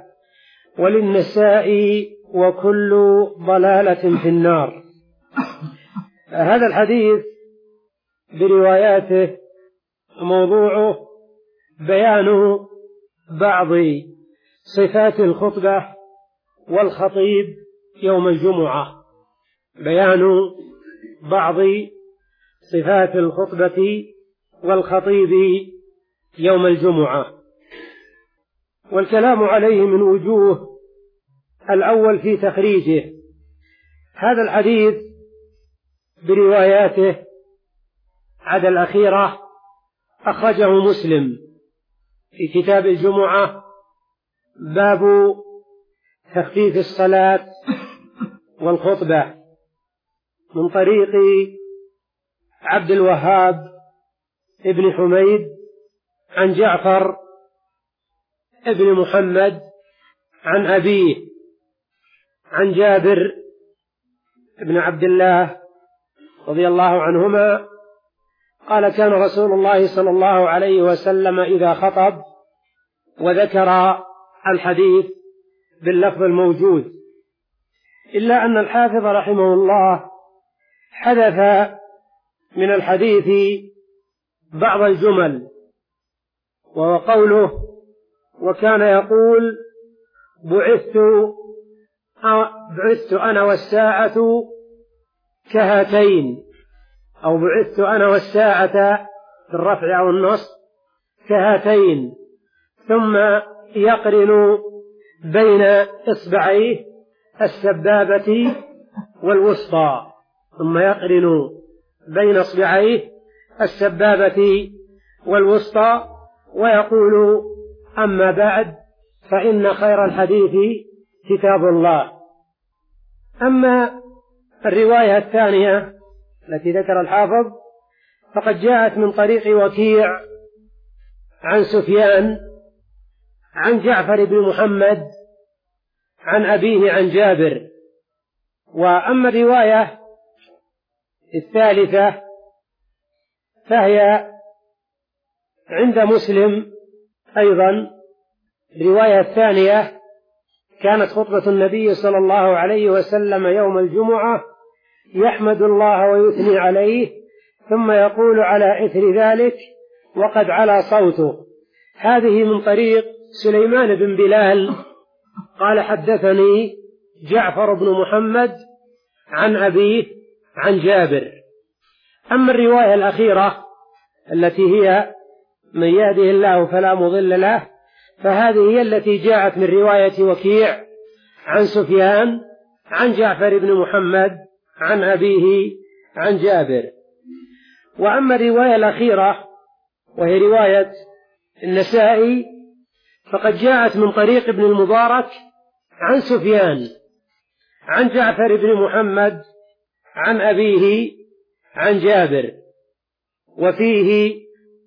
وللنسائي وكل ضلالة في النار. هذا الحديث برواياته موضوعه بيان بعض صفات الخطبة والخطيب يوم الجمعة، بيان بعض صفات الخطبة والخطيب يوم الجمعة، والكلام عليه من وجوه. الأول في تخريجه. هذا الحديث برواياته عدا الأخيرة أخرجه مسلم في كتاب الجمعة باب تخفيف الصلاة والخطبة من طريق عبد الوهاب ابن حميد عن جعفر ابن محمد عن أبيه عن جابر ابن عبد الله رضي الله عنهما قال كان رسول الله صلى الله عليه وسلم إذا خطب، وذكر الحديث باللفظ الموجود، إلا أن الحافظ رحمه الله حذف من الحديث بعض الجمل، وهو قوله وكان يقول بعثت بعثت أنا والساعة كهاتين، أو بعثت أنا والساعة في الرفع أو النصب كهاتين، ثم يقرن بين إصبعيه السبابة والوسطى، ثم يقرن بين إصبعيه السبابة والوسطى ويقول أما بعد فإن خير الحديث كتاب الله. أما الرواية الثانية التي ذكر الحافظ فقد جاءت من طريق وكيع عن سفيان عن جعفر بن محمد عن أبيه عن جابر. وأما الرواية الثالثة فهي عند مسلم أيضا. الرواية الثانية كانت خطبة النبي صلى الله عليه وسلم يوم الجمعة يحمد الله ويثني عليه ثم يقول على إثر ذلك وقد علا صوته. هذه من طريق سليمان بن بلال قال حدثني جعفر بن محمد عن أبيه عن جابر. أما الرواية الأخيرة التي هي من يهده الله فلا مضل له فهذه هي التي جاءت من رواية وكيع عن سفيان عن جعفر بن محمد عن أبيه عن جابر. وأما الرواية الأخيرة وهي رواية النسائي فقد جاءت من طريق ابن المبارك عن سفيان عن جعفر بن محمد عن أبيه عن جابر، وفيه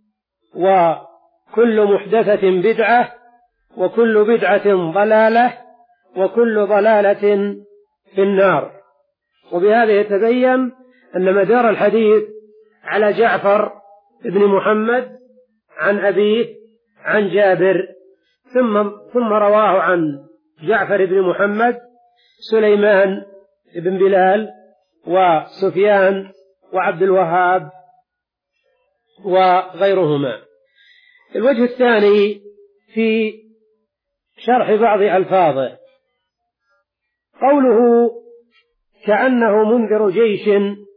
وكل محدثة بدعة وكل بدعة ضلالة وكل ضلالة في النار. وبهذا يتبين أن مدار الحديث على جعفر بن محمد عن أبيه عن جابر، ثم ثم رواه عن جعفر بن محمد سليمان بن بلال وسفيان وعبد الوهاب وغيرهما. الوجه الثاني في شرح بعض ألفاظه قوله كأنه منذر جيش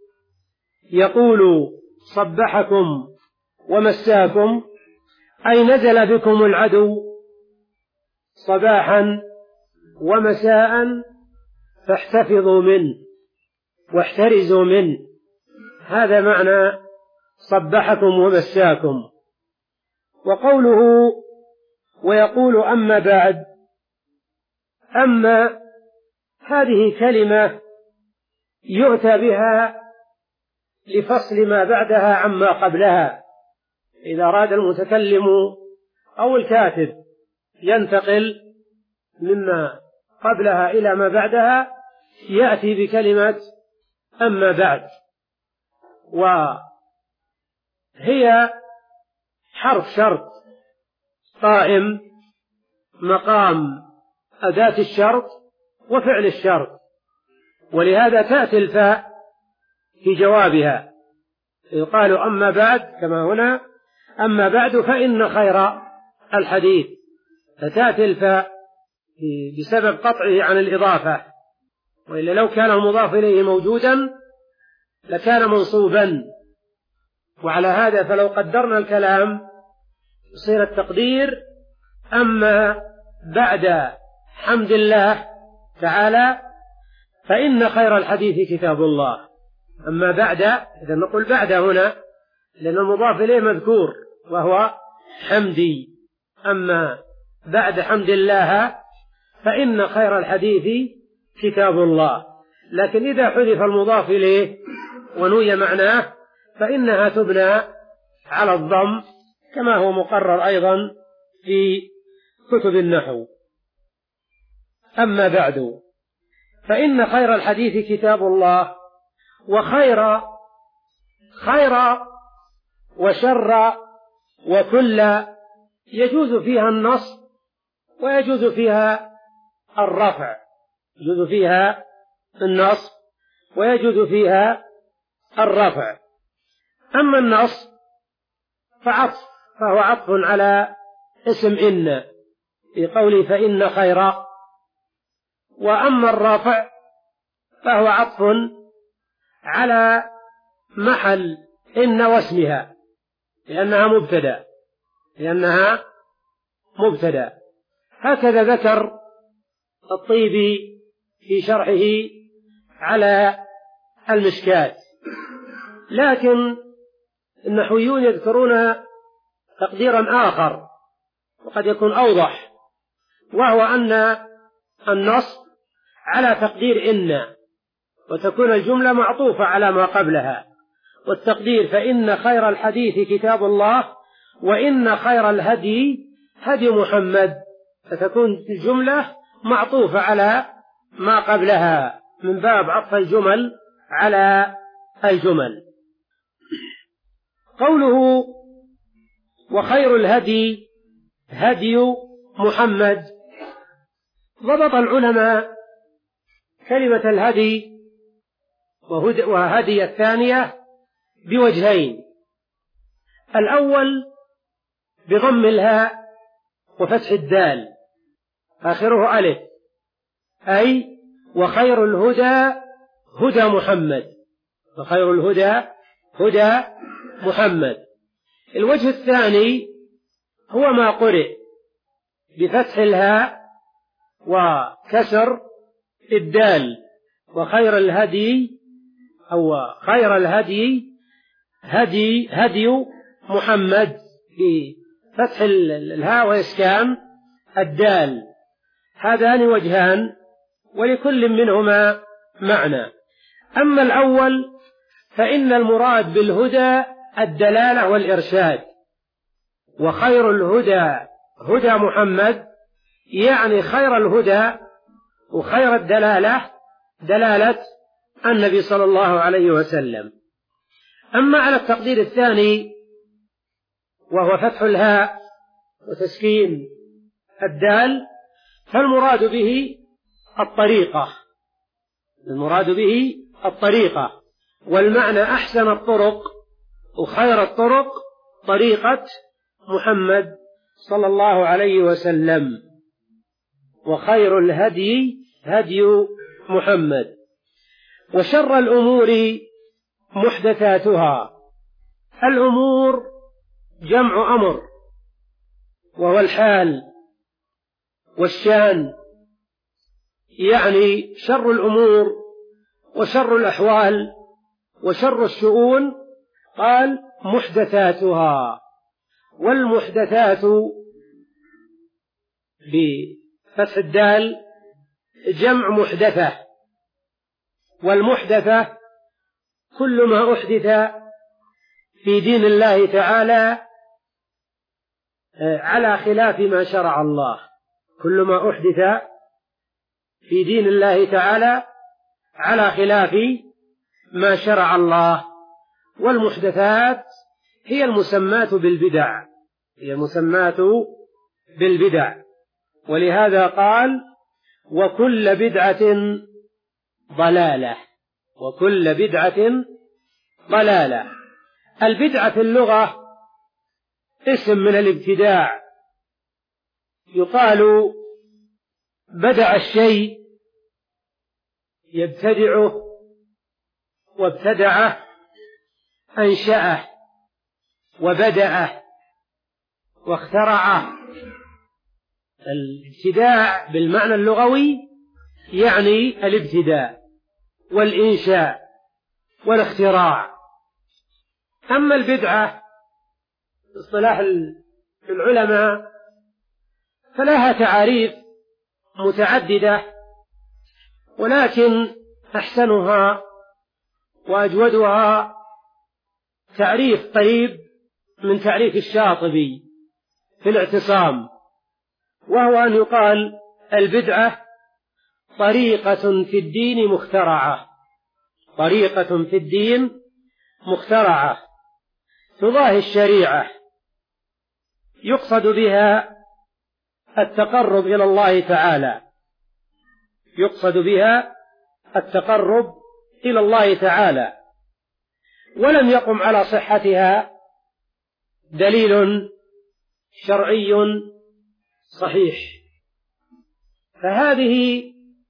يقول صبحكم ومساكم، أي نزل بكم العدو صباحا ومساء فاحتفظوا منه واحترزوا منه. هذا معنى صبحكم ومساكم. وقوله ويقول أما بعد، أما هذه كلمة يؤتى بها لفصل ما بعدها عما قبلها. إذا أراد المتكلم أو الكاتب ينتقل مما قبلها إلى ما بعدها يأتي بكلمة أما بعد، وهي حرف شرط قائم مقام أداة الشرط وفعل الشرط، ولهذا تأتي الفاء في جوابها، يقال أما بعد كما هنا أما بعد فإن خير الحديث، فتأتي الفاء بسبب قطعه عن الإضافة، وإلا لو كان المضاف إليه موجودا لكان منصوبا. وعلى هذا فلو قدرنا الكلام يصير التقدير أما بعد حمد الله تعالى فإن خير الحديث كتاب الله. أما بعد، إذا نقول بعد هنا لأن المضاف إليه مذكور وهو حمدي، أما بعد حمد الله فإن خير الحديث كتاب الله. لكن إذا حذف المضاف إليه ونوي معناه فإنها تبنى على الضم كما هو مقرر أيضا في كتب النحو. أما بعد فإن خير الحديث كتاب الله، وخير خير وشر وكل يجوز فيها النصب ويجوز فيها الرفع، يجوز فيها النصب ويجوز فيها الرفع. أما النصب فعطف فهو عطف على اسم إن في قوله فإن خير، وأما الرفع فهو عطف على محل إن واسمها لأنها مبتدأ لأنها مبتدأ. هكذا ذكر الطيبي في شرحه على المشكات. لكن النحويون يذكرون تقديرا آخر وقد يكون أوضح، وهو أن النصب على تقدير إن، وتكون الجملة معطوفة على ما قبلها، والتقدير فإن خير الحديث كتاب الله وإن خير الهدي هدي محمد، فتكون الجملة معطوفة على ما قبلها من باب عطف الجمل على الجمل. قوله وخير الهدي هدي محمد، ضبط العلماء كلمة الهدي وهدي الثانية بوجهين: الأول بضم الهاء وفتح الدال آخره ألف، أي وخير الهدى هدى محمد، وخير الهدى هدى محمد. الوجه الثاني هو ما قرئ بفتح الهاء وكسر الدال، وخير الهدي أو خير الهدي هدي هدي محمد بفتح الهاء وإسكان الدال. هذان وجهان ولكل منهما معنى. أما الأول فإن المراد بالهدى الدلالة والإرشاد، وخير الهدى هدى محمد يعني خير الهدى وخير الدلالة دلالة النبي صلى الله عليه وسلم. أما على التقدير الثاني وهو فتح الهاء وتسكين الدال فالمراد به الطريقة، المراد به الطريقة، والمعنى أحسن الطرق وخير الطرق طريقة محمد صلى الله عليه وسلم، وخير الهدي هدي محمد. وشر الأمور محدثاتها. الأمور جمع أمر، وهو الحال والشان، يعني شر الأمور وشر الأحوال وشر الشؤون. قال محدثاتها، والمحدثات بفتح الدال جمع محدثة، والمحدثة كل ما أحدث في دين الله تعالى على خلاف ما شرع الله، كل ما أحدث في دين الله تعالى على خلاف ما شرع الله. والمحدثات هي المسمات بالبدع، هي المسمات بالبدع. ولهذا قال وكل بدعة ضلالة، وكل بدعة ضلالة. البدعة في اللغة اسم من الابتداع، يقال بدع الشيء يبتدعه، وابتدعه أنشأه وبدأه واخترعه. الابتداع بالمعنى اللغوي يعني الابتداء والإنشاء والاختراع. أما البدعة اصطلاح العلماء فلها تعاريف متعددة، ولكن أحسنها وأجودها تعريف قريب من تعريف الشاطبي في الاعتصام، وهو أن يقال البدعة طريقة في الدين مخترعة، طريقة في الدين مخترعة تضاهي الشريعة، يقصد بها التقرب إلى الله تعالى، يقصد بها التقرب إلى الله تعالى، ولم يقم على صحتها دليل شرعي صحيح. فهذه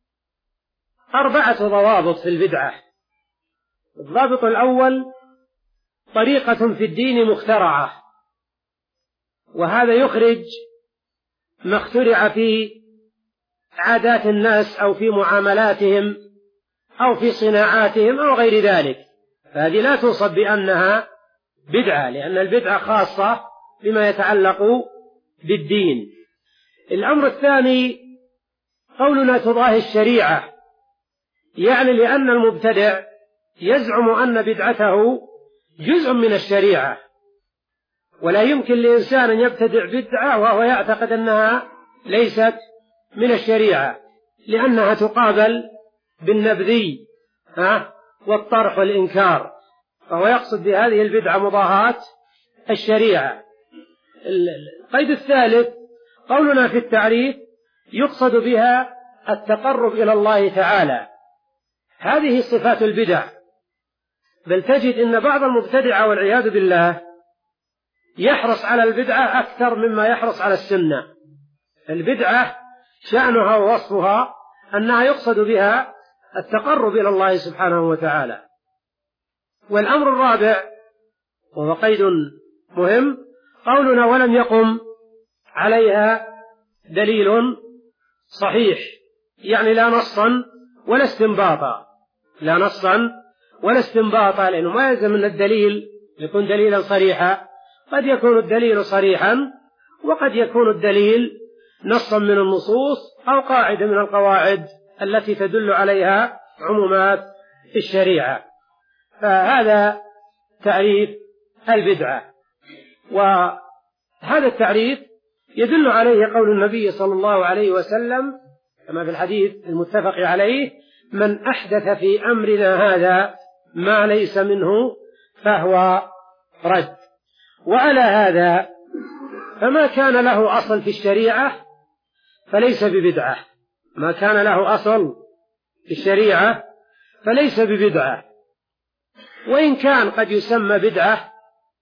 أربعة ضوابط في البدعة. الضابط الأول طريقة في الدين مخترعة، وهذا يخرج ما اخترع في عادات الناس أو في معاملاتهم أو في صناعاتهم أو غير ذلك، فهذه لا توصف بأنها بدعة، لأن البدعة خاصة بما يتعلق بالدين. الأمر الثاني قولنا تضاهي الشريعة، يعني لأن المبتدع يزعم أن بدعته جزء من الشريعة، ولا يمكن لإنسان أن يبتدع بدعة وهو يعتقد أنها ليست من الشريعة، لأنها تقابل بالنبذي والطرح والإنكار، فهو يقصد بهذه البدعة مضاهاة الشريعة. القيد الثالث قولنا في التعريف يقصد بها التقرب إلى الله تعالى. هذه صفات البدع، بل تجد أن بعض المبتدعة والعياذ بالله يحرص على البدعة أكثر مما يحرص على السنة. البدعة شأنها ووصفها أنها يقصد بها التقرب إلى الله سبحانه وتعالى. والأمر الرابع وهو قيد مهم قولنا ولم يقم عليها دليل صحيح، يعني لا نصا ولا استنباطا، لا نصا ولا استنباطا، لأنه ما يلزم أن الدليل يكون دليلا صريحا، قد يكون الدليل صريحا وقد يكون الدليل نصا من النصوص أو قاعدة من القواعد التي تدل عليها عمومات الشريعة. فهذا تعريف البدعة، وهذا التعريف يدل عليه قول النبي صلى الله عليه وسلم كما في الحديث المتفق عليه: من أحدث في أمرنا هذا ما ليس منه فهو رد. وعلى هذا فما كان له أصل في الشريعة فليس ببدعة، ما كان له أصل في الشريعة فليس ببدعة، وإن كان قد يسمى بدعة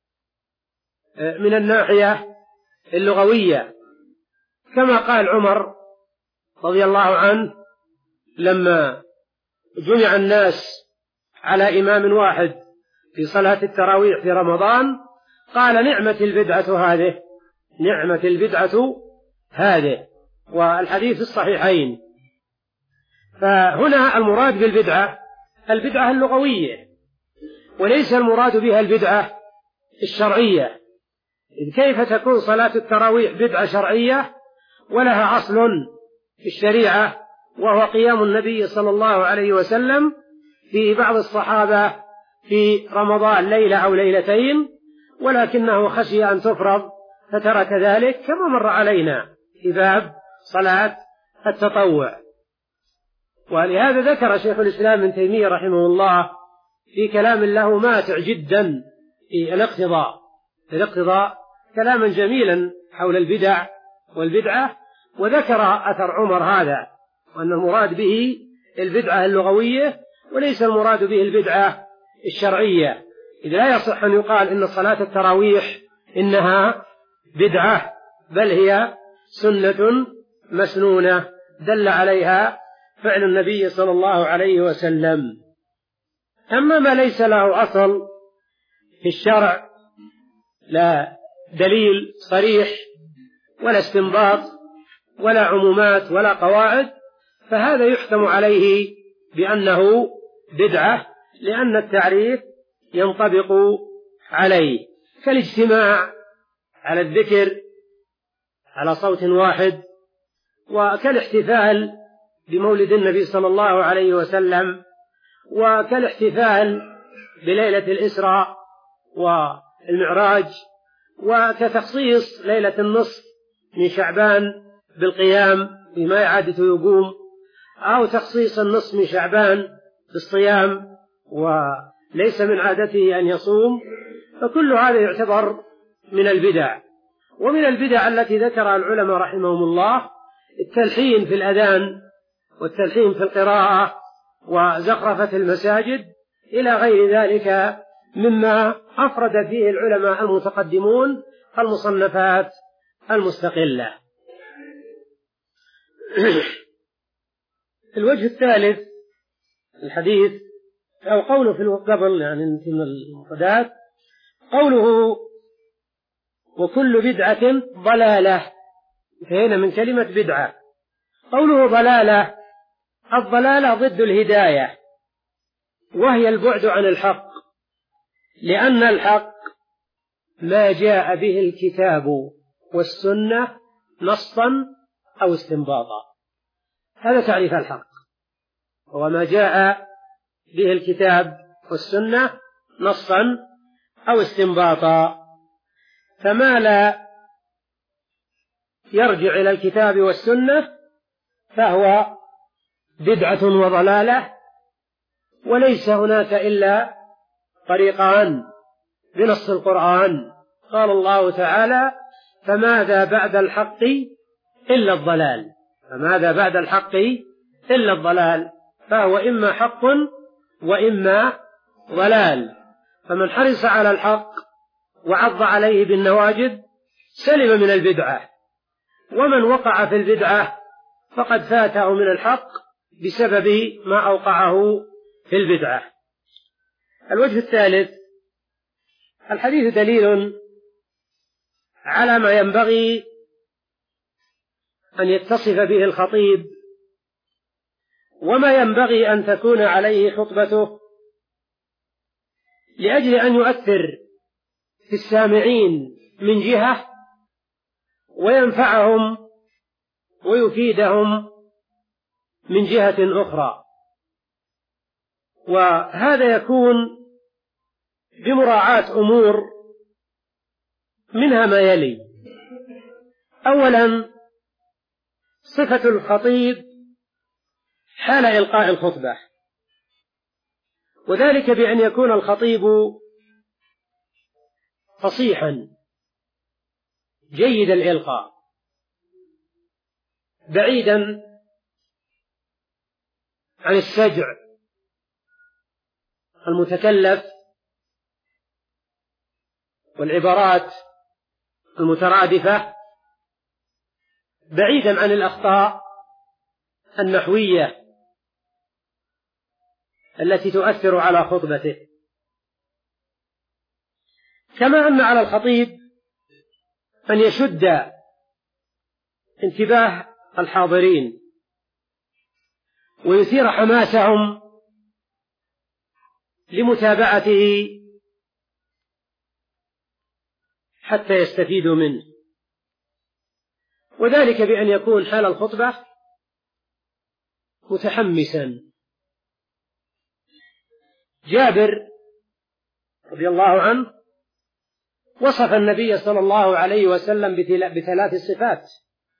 من الناحية اللغوية، كما قال عمر رضي الله عنه لما جمع الناس على إمام واحد في صلاة التراويح في رمضان قال نعمة البدعة هذه، نعمة البدعة هذه، والحديث الصحيحين. فهنا المراد بالبدعة البدعة اللغوية، وليس المراد بها البدعة الشرعية. إذ كيف تكون صلاة التراويح بدعة شرعية ولها أصل في الشريعة، وهو قيام النبي صلى الله عليه وسلم في بعض الصحابة في رمضان ليلة أو ليلتين، ولكنه خشي أن تفرض فترك ذلك، كما مر علينا في باب صلاة التطوع. ولهذا ذكر شيخ الإسلام ابن تيمية رحمه الله في كلام له ماتع جدا في الاقتضاء في الاقتضاء كلاما جميلا حول البدع والبدعة، وذكر أثر عمر هذا، وأن المراد به البدعة اللغوية وليس المراد به البدعة الشرعية، إذ لا يصح أن يقال إن صلاة التراويح إنها بدعة، بل هي سنة مسنونة دل عليها فعل النبي صلى الله عليه وسلم. أما ما ليس له أصل في الشرع، لا دليل صريح ولا استنباط ولا عمومات ولا قواعد، فهذا يحكم عليه بأنه بدعة، لأن التعريف ينطبق عليه، كالاجتماع على الذكر على صوت واحد، وكالاحتفال بمولد النبي صلى الله عليه وسلم، وكالاحتفال بليلة الإسراء والمعراج، وكتخصيص ليلة النصف من شعبان بالقيام بما عادته يقوم، أو تخصيص النصف من شعبان بالصيام وليس من عادته أن يصوم، فكل هذا يعتبر من البدع. ومن البدع التي ذكرها العلماء رحمهم الله التلحين في الأذان، والتلحين في القراءة، وزخرفة المساجد، إلى غير ذلك مما أفرد فيه العلماء المتقدمون المصنفات المستقلة. الوجه الثالث الحديث أو قوله في قبل يعني من المفردات، قوله وكل بدعة ضلالة، فهنا من كلمة بدعة. قوله ضلالة، الضلالة ضد الهداية، وهي البعد عن الحق، لأن الحق ما جاء به الكتاب والسنة نصا أو استنباطا، هذا تعريف الحق، هو ما جاء به الكتاب والسنة نصا أو استنباطا، فما لا يرجع إلى الكتاب والسنة فهو بدعة وضلالة، وليس هناك إلا طريقان بنص القرآن. قال الله تعالى فماذا بعد الحق إلا الضلال، فماذا بعد الحق إلا الضلال، فهو إما حق وإما ضلال، فمن حرص على الحق وعض عليه بالنواجذ سلم من البدعة، ومن وقع في البدعة فقد فاته من الحق بسبب ما أوقعه في البدعة. الوجه الثالث، الحديث دليل على ما ينبغي أن يتصف به الخطيب، وما ينبغي أن تكون عليه خطبته، لأجل أن يؤثر في السامعين من جهة وينفعهم ويفيدهم من جهة أخرى، وهذا يكون بمراعاة أمور منها ما يلي. أولا، صفة الخطيب حال إلقاء الخطبة، وذلك بأن يكون الخطيب فصيحا جيد الإلقاء، بعيدا عن السجع المتكلف والعبارات المترادفة، بعيدا عن الأخطاء النحوية التي تؤثر على خطبته. كما أن على الخطيب أن يشد انتباه الحاضرين ويثير حماسهم لمتابعته حتى يستفيدوا منه، وذلك بأن يكون حال الخطبة متحمسا. جابر رضي الله عنه وصف النبي صلى الله عليه وسلم بثلاث صفات.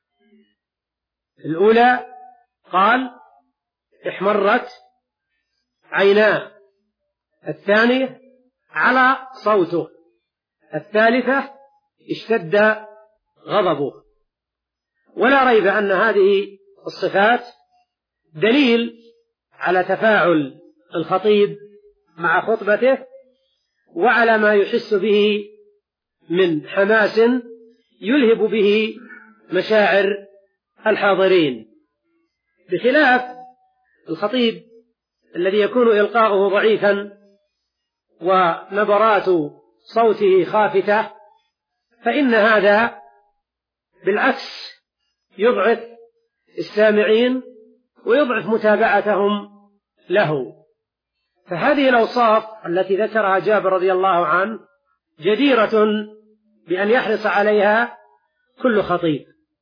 الأولى قال: احمرت عيناه. الثانية: على صوته. الثالثة: اشتد غضبه. ولا ريب أن هذه الصفات دليل على تفاعل الخطيب مع خطبته وعلى ما يحس به من حماس يلهب به مشاعر الحاضرين، بخلاف الخطيب الذي يكون إلقاؤه ضعيفا ونبرات صوته خافتة، فإن هذا بالعكس يضعف السامعين ويضعف متابعتهم له. فهذه الأوصاف التي ذكرها جابر رضي الله عنه جديرة بأن يحرص عليها كل خطيب.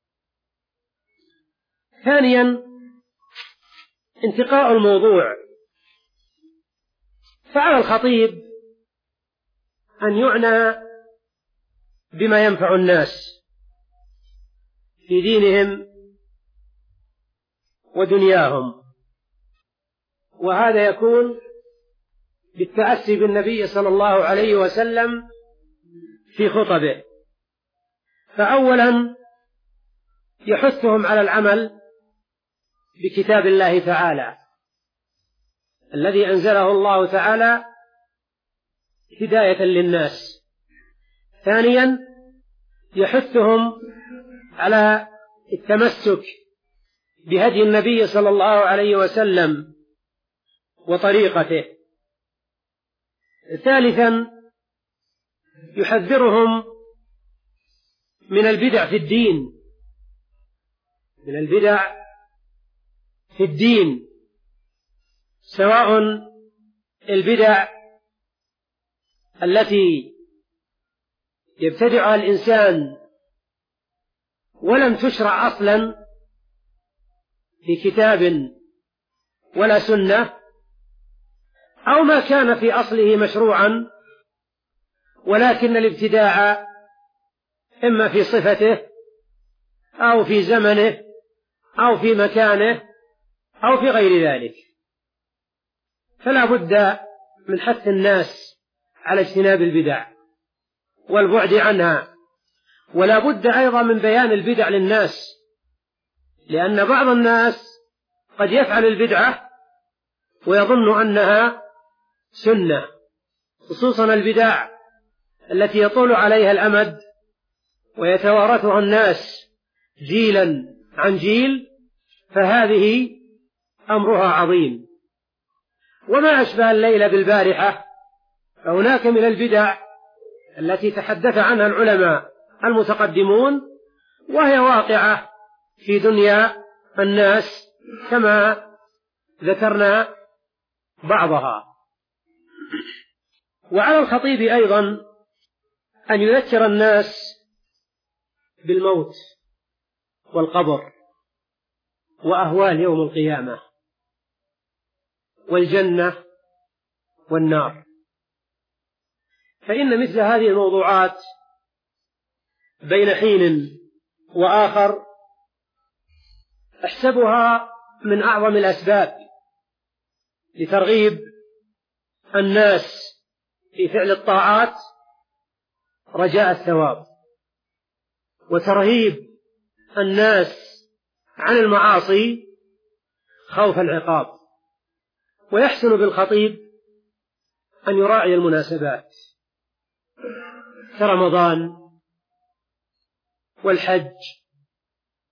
ثانيا: انتقاء الموضوع. فعلى الخطيب أن يعنى بما ينفع الناس في دينهم ودنياهم، وهذا يكون بالتأسي بالنبي صلى الله عليه وسلم في خطبه. فأولا يحثهم على العمل بكتاب الله تعالى الذي أنزله الله تعالى هداية للناس. ثانيا يحثهم على التمسك بهدي النبي صلى الله عليه وسلم وطريقته. ثالثا يحذرهم من البدع في الدين من البدع في الدين سواء البدع التي يبتدعها الإنسان ولم تشرع أصلا في كتاب ولا سنة، أو ما كان في أصله مشروعا ولكن الابتداع إما في صفته أو في زمنه أو في مكانه أو في غير ذلك. فلا بد من حث الناس على اجتناب البدع والبعد عنها، ولا بد أيضا من بيان البدع للناس، لأن بعض الناس قد يفعل البدعة ويظن أنها سنة، خصوصا البدع التي يطول عليها الأمد ويتوارثها الناس جيلا عن جيل، فهذه أمرها عظيم. وما أشبه الليلة بالبارحة، فهناك من البدع التي تحدث عنها العلماء المتقدمون وهي واقعة في دنيا الناس كما ذكرنا بعضها. وعلى الخطيب أيضا أن يذكر الناس بالموت والقبر وأهوال يوم القيامة والجنة والنار، فإن مثل هذه الموضوعات بين حين وآخر أحسبها من أعظم الأسباب لترغيب الناس في فعل الطاعات رجاء الثواب، وترهيب الناس عن المعاصي خوف العقاب. ويحسن بالخطيب أن يراعي المناسبات كرمضان والحج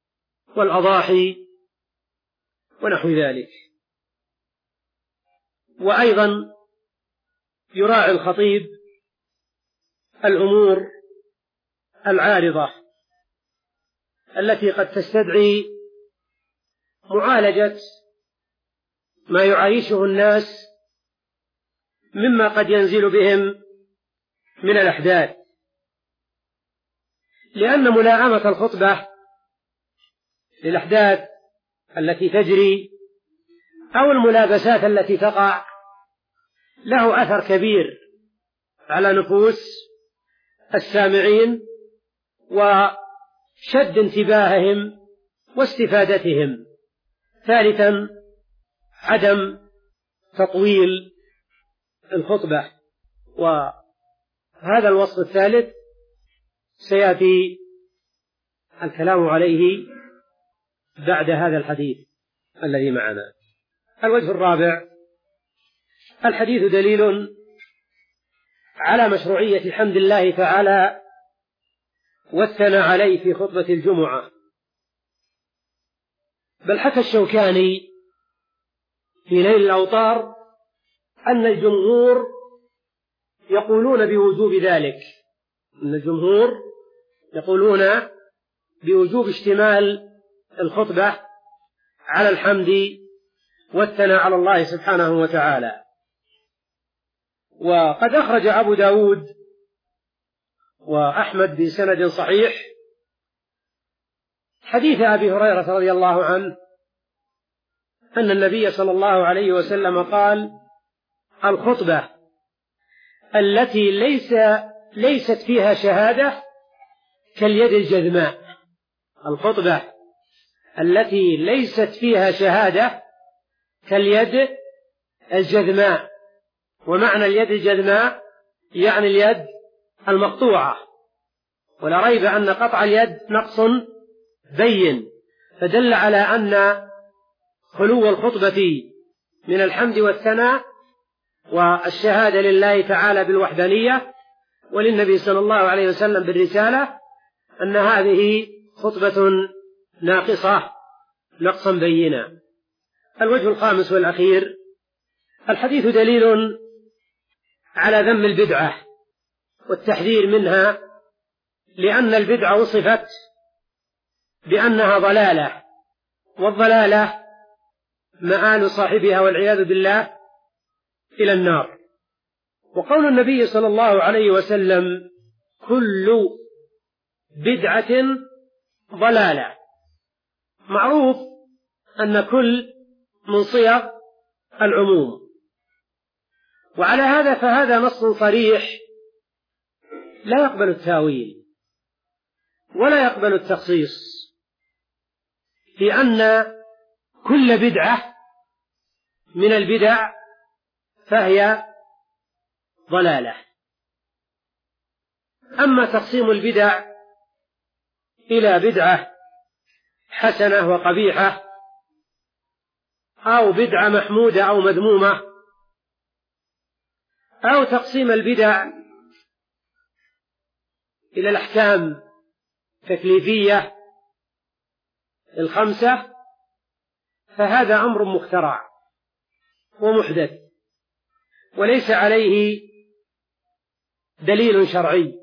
والأضاحي ونحو ذلك. وأيضا يراعي الخطيب الأمور العارضة التي قد تستدعي معالجة ما يعيشه الناس مما قد ينزل بهم من الأحداث، لأن ملائمة الخطبة للأحداث التي تجري أو الملابسات التي تقع له أثر كبير على نفوس السامعين وشد انتباههم واستفادتهم. ثالثا عدم تطويل الخطبة، وهذا الوصف الثالث سيأتي الكلام عليه بعد هذا الحديث الذي معنا. الوجه الرابع: الحديث دليل على مشروعية حمد الله تعالى والثناء عليه في خطبة الجمعة، بل حكى الشوكاني في نيل الأوطار أن الجمهور يقولون بوجوب ذلك، أن الجمهور يقولون بوجوب اشتمال الخطبة على الحمد والثناء على الله سبحانه وتعالى. وقد أخرج أبو داود وأحمد بسند صحيح حديث أبي هريرة رضي الله عنه أن النبي صلى الله عليه وسلم قال: الخطبة التي ليس ليست فيها شهادة كاليد الجذماء. الخطبة التي ليست فيها شهادة كاليد الجذماء. ومعنى اليد الجذماء يعني اليد المقطوعة، ولا ريب أن قطع اليد نقص بين، فدل على أن خلو الخطبة من الحمد والثناء والشهادة لله تعالى بالوحدانية وللنبي صلى الله عليه وسلم بالرسالة أن هذه خطبة ناقصة نقصا بينا. الوجه الخامس والأخير: الحديث دليل على ذم البدعة والتحذير منها، لأن البدعة وصفت بأنها ضلالة، والضلالة مآل صاحبها والعياذ بالله إلى النار. وقول النبي صلى الله عليه وسلم: كل بدعة ضلالة، معروف أن كل من صيغ العموم، وعلى هذا فهذا نص صريح لا يقبل التاويل ولا يقبل التخصيص، لأن كل بدعة من البدع فهي ضلالة. أما تقسيم البدع إلى بدعة حسنة وقبيحة أو بدعة محمودة أو مذمومة، أو تقسيم البدع إلى الأحكام التكليفية الخمسة، فهذا أمر مخترع ومحدث وليس عليه دليل شرعي.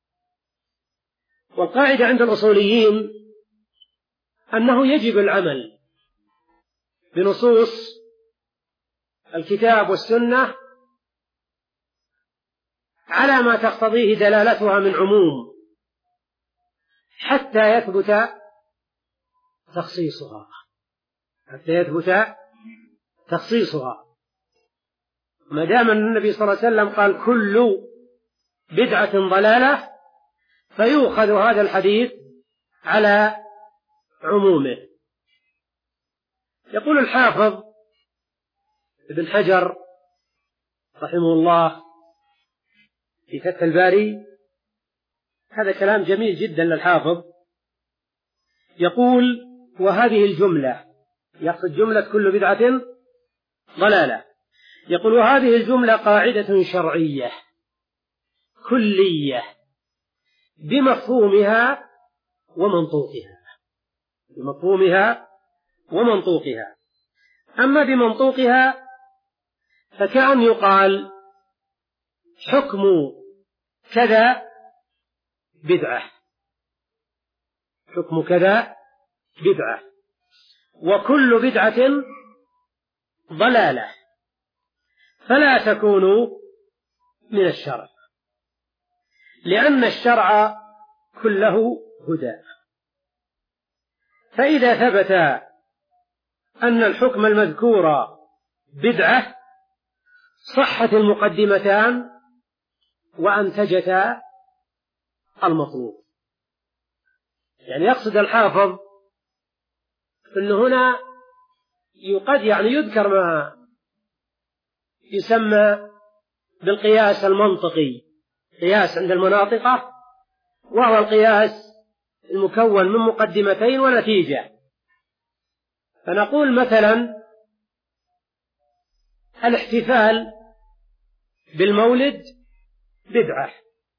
والقاعدة عند الأصوليين أنه يجب العمل بنصوص الكتاب والسنة على ما تقتضيه دلالتها من عموم حتى يثبت تخصيصها حتى يثبت تخصيصها ما دام النبي صلى الله عليه وسلم قال: كل بدعة ضلالة، فيؤخذ هذا الحديث على عمومه. يقول الحافظ ابن حجر رحمه الله في فتح الباري، هذا كلام جميل جدا للحافظ، يقول: وهذه الجملة، يقصد جملة كل بدعة ضلالة، يقول: وهذه الجملة قاعدة شرعية كلية بمفهومها ومنطوقها بمفهومها ومنطوقها. أما بمنطوقها فكأن يقال حكم كذا بدعة، حكم كذا بدعة، وكل بدعة ضلالة، فلا تكون من الشرع، لأن الشرع كله هدى. فإذا ثبت أن الحكم المذكور بدعة صحت المقدمتان وأنتجتا المطلوب. يعني يقصد الحافظ أن هنا قد يعني يذكر ما يسمى بالقياس المنطقي، قياس عند المناطقة، وهو القياس المكون من مقدمتين ونتيجة. فنقول مثلا الاحتفال بالمولد بدعة،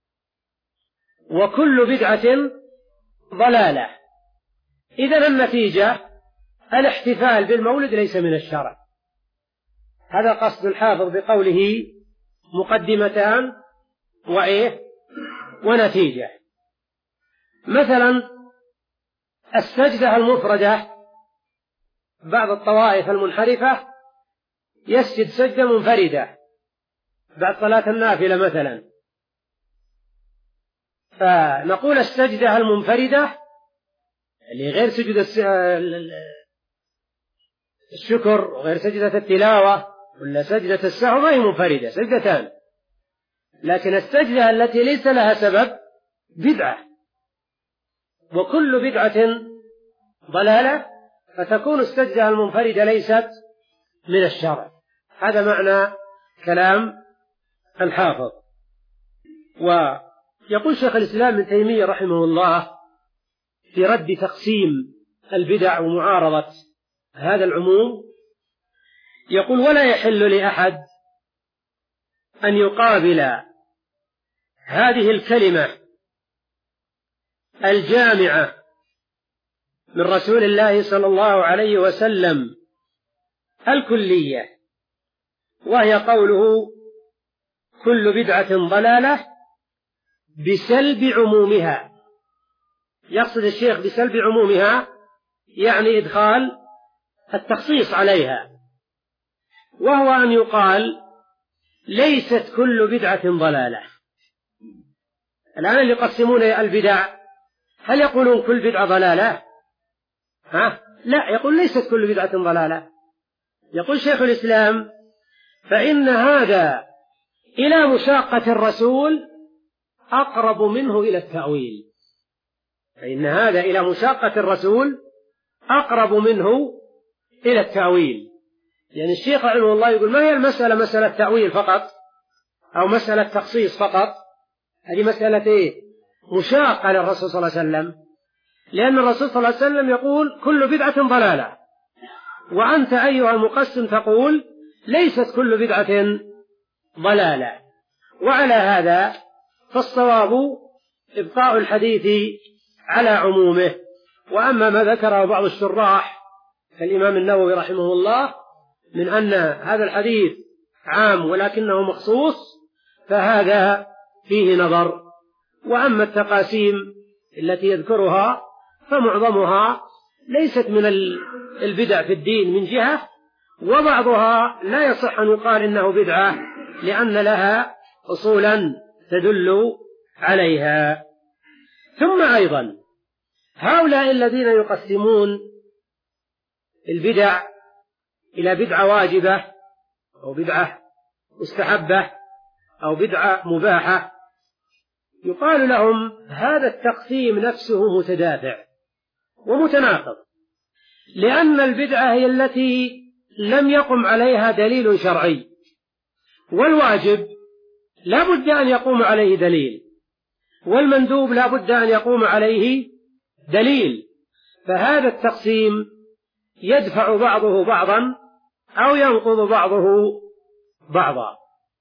وكل بدعة ضلالة، إذن النتيجة الاحتفال بالمولد ليس من الشرع. هذا قصد الحافظ بقوله مقدمتان وإيه ونتيجة. مثلا السجدة المفردة، بعض الطوائف المنحرفة يسجد سجدة منفردة بعد صلاة النافلة مثلا، فنقول السجدة المنفردة اللي غير سجد الشكر وغير سجدة التلاوة ولا سجدة السهو ما هي منفردة، سجدتان. لكن السجدة التي ليس لها سبب بدعة، وكل بدعة ضلالة، فتكون السجدة المنفردة ليست من الشرع. هذا معنى كلام الحافظ. ويقول شيخ الإسلام ابن تيمية رحمه الله في رد تقسيم البدع ومعارضة هذا العموم، يقول: ولا يحل لأحد أن يقابل هذه الكلمة الجامعة من رسول الله صلى الله عليه وسلم الكلية، وهي قوله كل بدعة ضلالة، بسلب عمومها. يقصد الشيخ بسلب عمومها يعني إدخال التخصيص عليها، وهو أن يقال ليست كل بدعة ضلالة. الآن اللي يقسمون البدع هل يقولون كل بدعة ضلالة؟ ها؟ لا، يقول ليست كل بدعة ضلالة. يقول شيخ الإسلام: فإن هذا إلى مشاقة الرسول أقرب منه إلى التأويل. فإن هذا إلى مشاقة الرسول أقرب منه إلى التأويل. يعني الشيخ رحمه الله يقول: ما هي المسألة مسألة تأويل فقط أو مسألة تخصيص فقط، هذه مسألة إيه؟ مشاقة للرسول صلى الله عليه وسلم، لأن الرسول صلى الله عليه وسلم يقول كل بدعة ضلالة، وأنت أيها المقسم تقول ليست كل بدعة ضلالة. وعلى هذا فالصواب إبقاء الحديث على عمومه. وأما ما ذكره بعض الشراح كالإمام النووي رحمه الله من أن هذا الحديث عام ولكنه مخصوص، فهذا فيه نظر. وأما التقاسيم التي يذكرها فمعظمها ليست من البدع في الدين من جهة، وبعضها لا يصح أن يقال إنه بدعة لأن لها أصولا تدل عليها. ثم أيضا هؤلاء الذين يقسمون البدع إلى بدعة واجبة أو بدعة مستحبة أو بدعة مباحة، يقال لهم هذا التقسيم نفسه متدافع ومتناقض، لأن البدعة هي التي لم يقم عليها دليل شرعي، والواجب لا بد أن يقوم عليه دليل، والمندوب لا بد أن يقوم عليه دليل. فهذا التقسيم يدفع بعضه بعضا أو ينقض بعضه بعضا.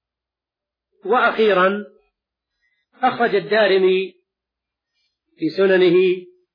وأخيرا أخرج الدارمي في سننه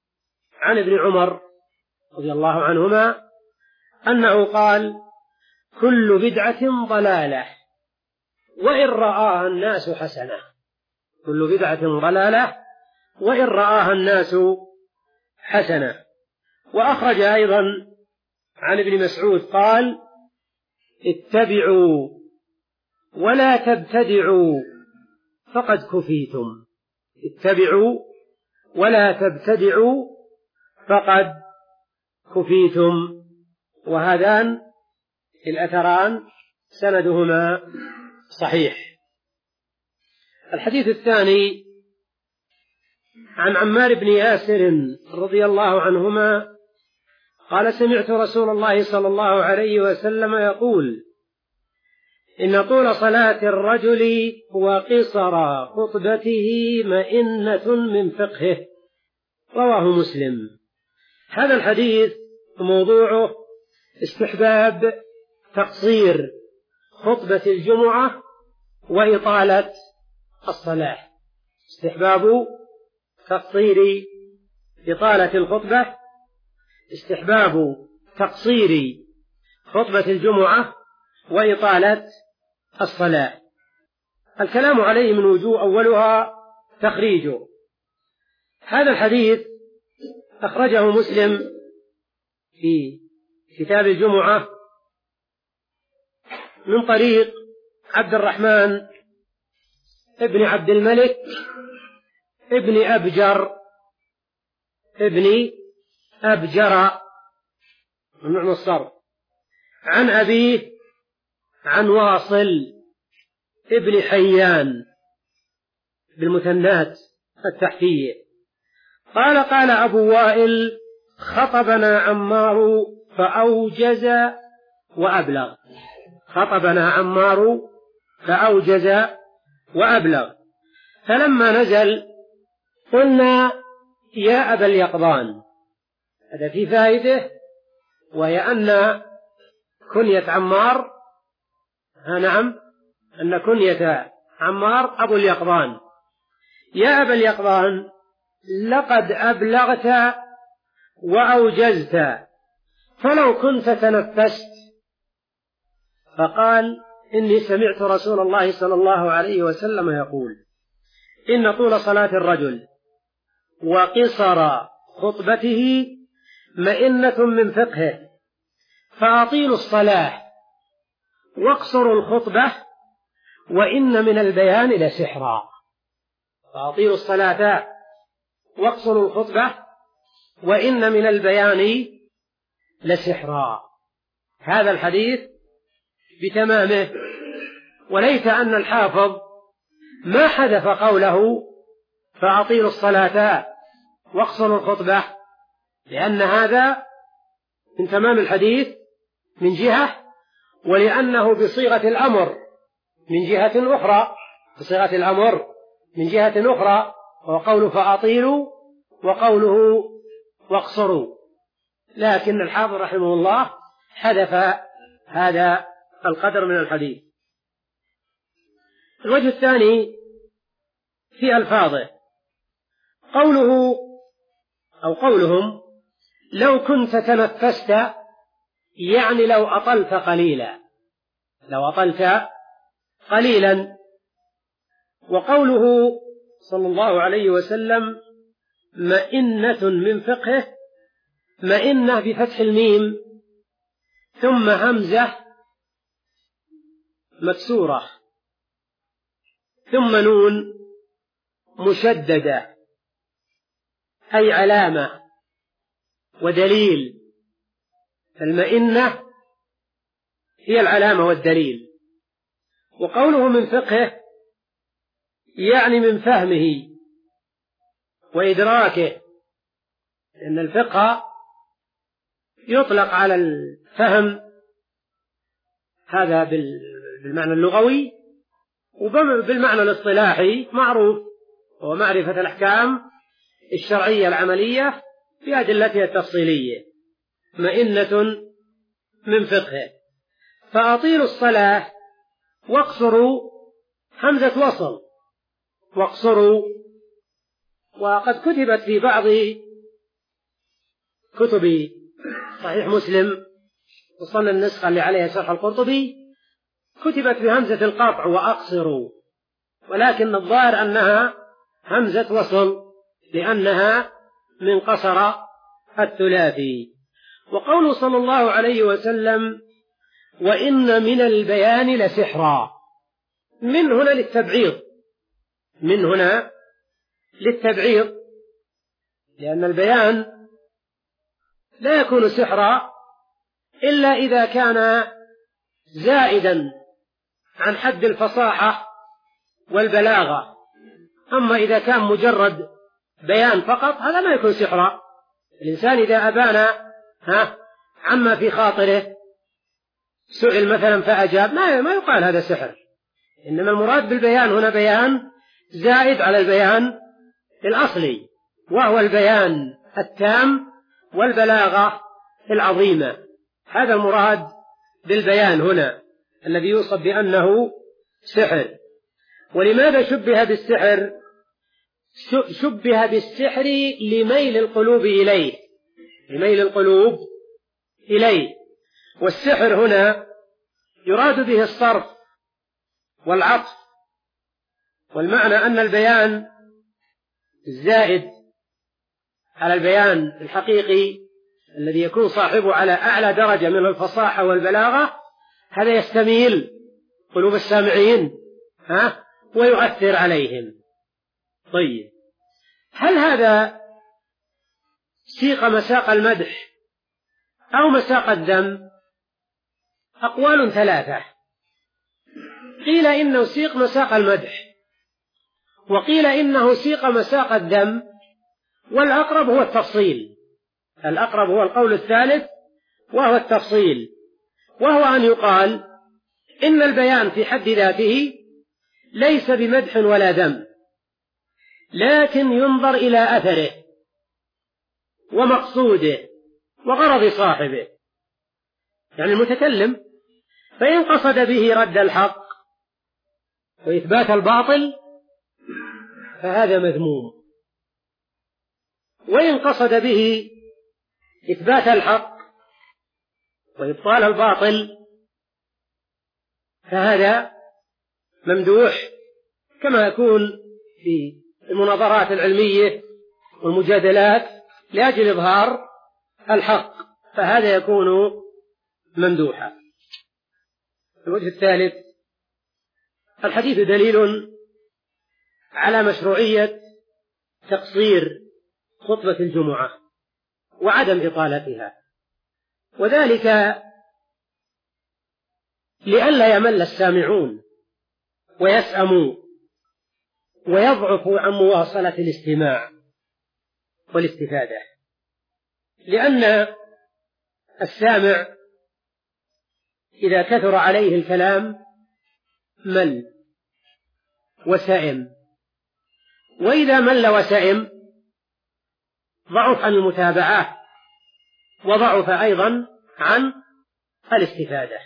عن ابن عمر رضي الله عنهما أنه قال: كل بدعة ضلالة وإن رآها الناس حسنة. كل بدعة ضلالة وإن رآها الناس حسنة. وأخرج أيضا عن ابن مسعود قال: اتبعوا ولا تبتدعوا فقد كفيتم. اتبعوا ولا تبتدعوا فقد كفيتم. وهذان الأثران سندهما صحيح. الحديث الثاني عن عمار بن ياسر رضي الله عنهما قال: سمعت رسول الله صلى الله عليه وسلم يقول: إن طول صلاة الرجل وقصر خطبته مئنة من فقهه. رواه مسلم. هذا الحديث موضوعه استحباب تقصير خطبة الجمعة وإطالة الصلاة. استحباب تقصير إطالة الخطبة، استحباب تقصير خطبة الجمعة وإطالة الصلاة. الكلام عليه من وجوه، أولها تخريجه. هذا الحديث أخرجه مسلم في كتاب الجمعة من طريق عبد الرحمن ابن عبد الملك ابن أبجر ابن أبجر بمعنى الصرف عن أبيه عن واصل ابن حيان بالمثنات التحتية قال: قال أبو وائل: خطبنا عمار فأوجز وأبلغ. خطبنا عمار فأوجز وأبلغ. فلما نزل قلنا: يا أبا اليقظان. هذا في فائدة، وهي أن كنية عمار، نعم، أن كنية عمار أبو اليقظان. يا أبا اليقظان، لقد أبلغت وأوجزت، فلو كنت تنفست. فقال: إني سمعت رسول الله صلى الله عليه وسلم يقول: إن طول صلاة الرجل وقصر خطبته مئنة من فقهه، فأطيلوا الصلاة واقصروا الخطبة وإن من البيان لسحرا. فأطيلوا الصلاة واقصروا الخطبة وإن من البيان لسحرا. هذا الحديث بتمامه، وليت أن الحافظ ما حذف قوله فأطيلوا الصلاة واقصروا الخطبة، لأن هذا من تمام الحديث من جهة، ولأنه بصيغة الأمر من جهة أخرى، بصيغة الأمر من جهة أخرى، وقوله فأطيلوا وقوله واقصروا. لكن الحافظ رحمه الله حذف هذا القدر من الحديث. الوجه الثاني في ألفاظه، قوله أو قولهم: لو كنت تنفست، يعني لو أطلت قليلا، لو أطلت قليلا. وقوله صلى الله عليه وسلم: مئنة من فقهه، مئنة بفتح الميم ثم همزة مكسورة ثم نون مشددة، أي علامة ودليل. المئنة هي العلامة والدليل. وقوله من فقهه يعني من فهمه وإدراكه، لأن الفقه يطلق على الفهم، هذا بالمعنى اللغوي، وبالمعنى الاصطلاحي معروف، هو معرفة الأحكام الشرعية العملية بأدلتها التفصيلية. مئنة من فقهه. فأطيلوا الصلاة واقصروا، همزة وصل، واقصروا. وقد كتبت في بعض كتب صحيح مسلم وصلنا النسخة اللي عليها شرح القرطبي كتبت بهمزة القطع وأقصروا، ولكن الظاهر أنها همزة وصل لأنها من قصر الثلاثي. وقوله صلى الله عليه وسلم وإن من البيان لسحرا، من هنا للتبعيض، من هنا للتبعيض، لأن البيان لا يكون سحرا إلا إذا كان زائدا عن حد الفصاحة والبلاغة. أما إذا كان مجرد بيان فقط هذا ما يكون سحرا. الإنسان إذا أبان ها عما في خاطره، سئل مثلا فأجاب، ما ما يقال هذا سحر. إنما المراد بالبيان هنا بيان زائد على البيان الأصلي، وهو البيان التام والبلاغة العظيمة. هذا المراد بالبيان هنا الذي يوصف بأنه سحر. ولماذا شبه بالسحر؟ شبه بالسحر لميل القلوب إليه، لميل القلوب إليه. والسحر هنا يراد به الصرف والعطف، والمعنى أن البيان الزائد على البيان الحقيقي الذي يكون صاحبه على أعلى درجة من الفصاحة والبلاغة هذا يستميل قلوب السامعين ها ويؤثر عليهم. طيب، هل هذا سيق مساق المدح أو مساق الذم؟ أقوال ثلاثة. قيل إنه سيق مساق المدح، وقيل إنه سيق مساق الذم، والأقرب هو التفصيل. الأقرب هو القول الثالث وهو التفصيل، وهو أن يقال إن البيان في حد ذاته ليس بمدح ولا ذم، لكن ينظر إلى أثره ومقصوده وغرض صاحبه. يعني المتكلم فإن قصد به رد الحق وإثبات الباطل فهذا مذموم، وإن قصد به إثبات الحق وإبطال الباطل فهذا ممدوح، كما يكون في المناظرات العلمية والمجادلات لأجل إظهار الحق، فهذا يكون ممدوحا. الوجه الثالث: الحديث دليل على مشروعية تقصير خطبة الجمعة وعدم إطالتها، وذلك لئلا يمل السامعون ويسأموا ويضعفوا عن مواصلة الاستماع والاستفادة، لأن السامع إذا كثر عليه الكلام مل وسئم، وإذا مل وسئم ضعف عن المتابعة وضعف أيضا عن الاستفادة.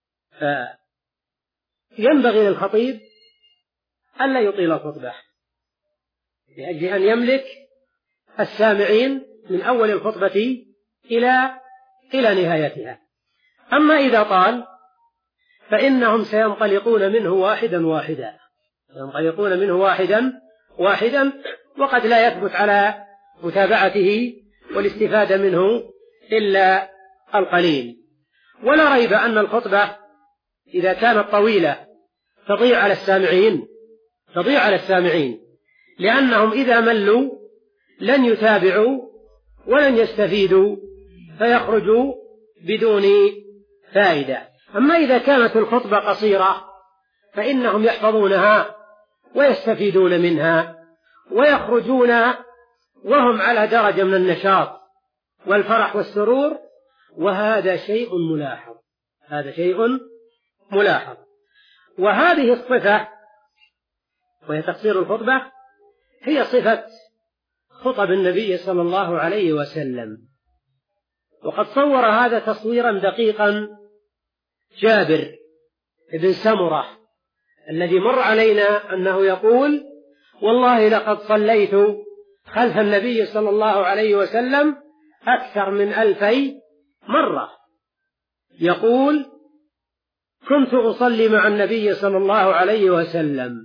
فينبغي للخطيب ألا يطيل الخطبة لأجل أن يملك السامعين من أول الخطبة إلى إلى نهايتها. أما إذا طال فإنهم سينطلقون منه واحدا واحدا ينطلقون منه واحدا واحدا وقد لا يثبت على متابعته والاستفادة منه إلا القليل. ولا ريب أن الخطبة إذا كانت طويلة تضيع على السامعين تضيع على السامعين لأنهم إذا ملوا لن يتابعوا ولن يستفيدوا فيخرجوا بدون فائدة. أما إذا كانت الخطبة قصيرة فإنهم يحفظونها ويستفيدون منها ويخرجون وهم على درجة من النشاط والفرح والسرور، وهذا شيء ملاحظ هذا شيء ملاحظ. وهذه الصفة وهي تقصير الخطبة هي صفة خطب النبي صلى الله عليه وسلم. وقد صور هذا تصويرا دقيقا جابر بن سمرة الذي مر علينا أنه يقول: والله لقد صليت خلف النبي صلى الله عليه وسلم أكثر من ألفي مرة. يقول: كنت أصلي مع النبي صلى الله عليه وسلم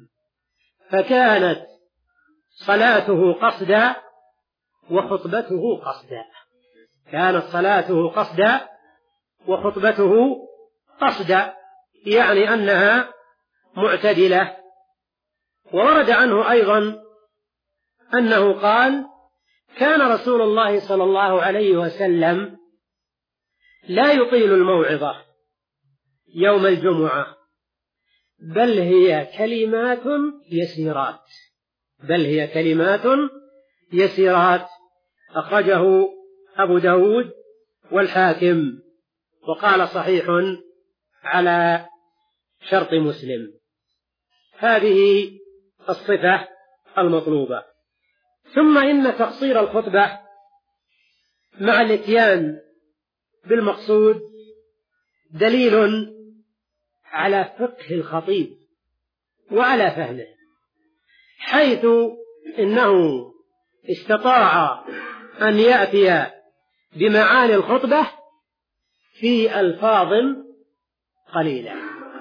فكانت صلاته قصدا وخطبته قصدا. كانت صلاته قصدا وخطبته قصدا، يعني أنها معتدلة. وورد عنه أيضا أنه قال: كان رسول الله صلى الله عليه وسلم لا يطيل الموعظة يوم الجمعة، بل هي كلمات يسيرات بل هي كلمات يسيرات أخرجه أبو داود والحاكم، وقال صحيح على شرط مسلم. هذه الصفة المطلوبة. ثم إن تقصير الخطبة مع الإتيان بالمقصود دليل على فقه الخطيب وعلى فهمه، حيث إنه استطاع أن يأتي بمعاني الخطبة في ألفاظ قليلة.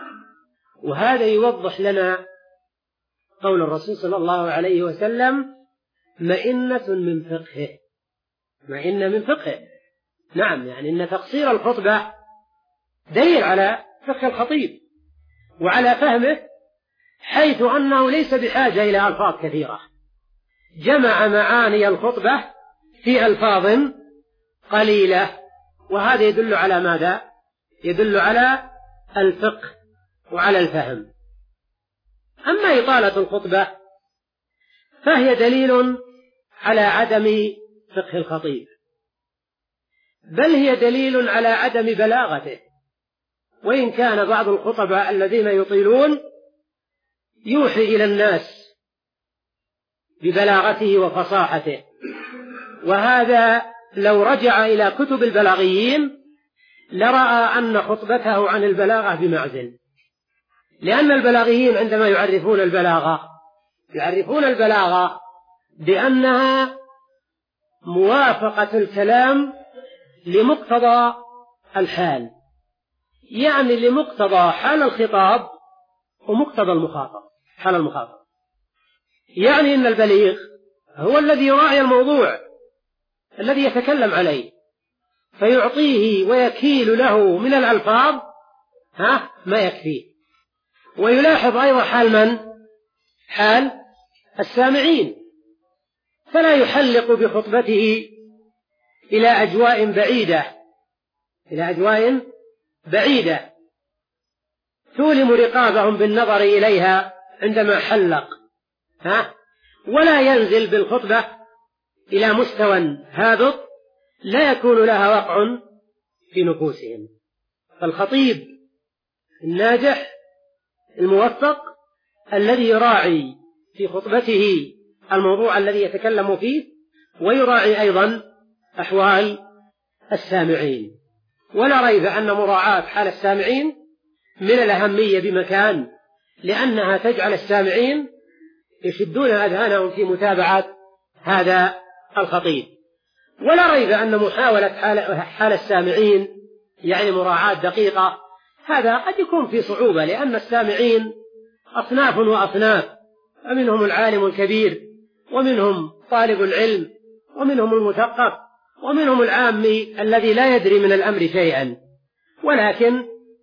وهذا يوضح لنا قول الرسول صلى الله عليه وسلم: مئنة من فقهه مئنة من فقهه. نعم، يعني أن تقصير الخطبة دليل على فقه الخطيب وعلى فهمه، حيث أنه ليس بحاجة إلى ألفاظ كثيرة، جمع معاني الخطبة في ألفاظ قليلة. وهذا يدل على ماذا؟ يدل على الفقه وعلى الفهم. أما إطالة الخطبة فهي دليل على عدم فقه الخطيب، بل هي دليل على عدم بلاغته. وإن كان بعض الخطباء الذين يطيلون يوحي إلى الناس ببلاغته وفصاحته، وهذا لو رجع إلى كتب البلاغيين لرأى أن خطبته عن البلاغة بمعزل، لأن البلاغيين عندما يعرفون البلاغة يعرفون البلاغة بأنها موافقة الكلام لمقتضى الحال، يعني لمقتضى حال الخطاب ومقتضى المخاطب حال المخاطب. يعني إن البليغ هو الذي يراعي الموضوع الذي يتكلم عليه، فيعطيه ويكيل له من الألفاظ ها ما يكفيه. ويلاحظ أيضا حال من؟ حال السامعين، فلا يحلق بخطبته إلى أجواء بعيدة إلى أجواء بعيدة تؤلم رقابهم بالنظر إليها عندما حلق، ها؟ ولا ينزل بالخطبة إلى مستوى هابط لا يكون لها وقع في نفوسهم. فالخطيب الناجح الموفق الذي يراعي في خطبته الموضوع الذي يتكلم فيه، ويراعي أيضا أحوال السامعين. ولا ريب أن مراعاة حال السامعين من الأهمية بمكان، لأنها تجعل السامعين يشدون أذهانهم في متابعة هذا الخطيب. ولا ريب أن محاولة حال السامعين يعني مراعاة دقيقة، هذا قد يكون في صعوبة، لأن السامعين أصناف وأصناف، ومنهم العالم الكبير، ومنهم طالب العلم، ومنهم المثقف، ومنهم العامي الذي لا يدري من الأمر شيئا. ولكن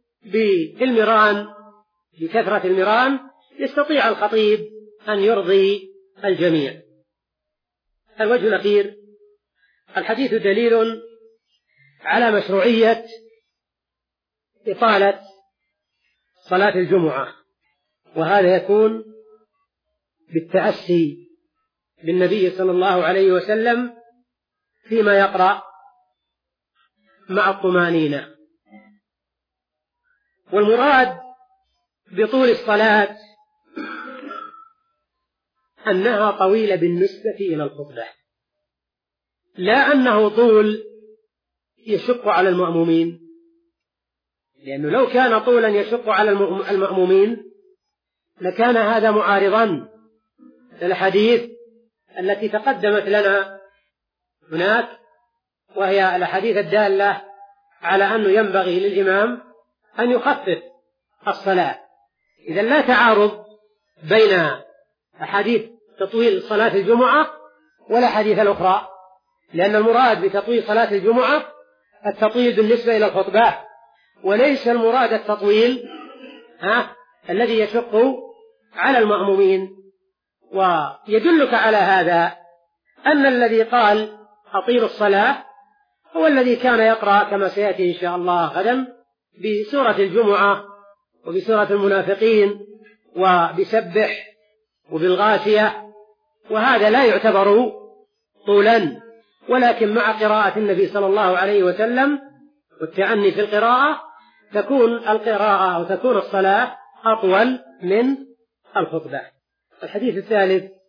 بالمران بكثرة المران يستطيع الخطيب أن يرضي الجميع. الوجه الأخير: الحديث دليل على مشروعية إطالة صلاة الجمعة، وهذا يكون بالتأسي بالنبي صلى الله عليه وسلم فيما يقرأ مع الطمانينة. والمراد بطول الصلاة أنها طويلة بالنسبة إلى الخطبة، لا أنه طول يشق على المأمومين، لأنه لو كان طولا يشق على المأمومين لكان هذا معارضا للحديث التي تقدمت لنا هناك، وهي الأحاديث الدالة على أنه ينبغي للإمام أن يخفف الصلاة. إذا لا تعارض بين أحاديث تطويل صلاة الجمعة ولا حديث الأخرى، لأن المراد بتطويل صلاة الجمعة التطويل بالنسبة إلى الخطبة، وليس المراد التطويل ها الذي يشق على المأمومين. ويدلك على هذا أن الذي قال أطيلوا الصلاة هو الذي كان يقرأ كما سيأتي إن شاء الله غدا بسورة الجمعة وبسورة المنافقين وبسبح وبالغاشية، وهذا لا يعتبر طولا، ولكن مع قراءة النبي صلى الله عليه وسلم والتعني في القراءة تكون القراءة أو تكون الصلاة أطول من الخطبة. الحديث الثالث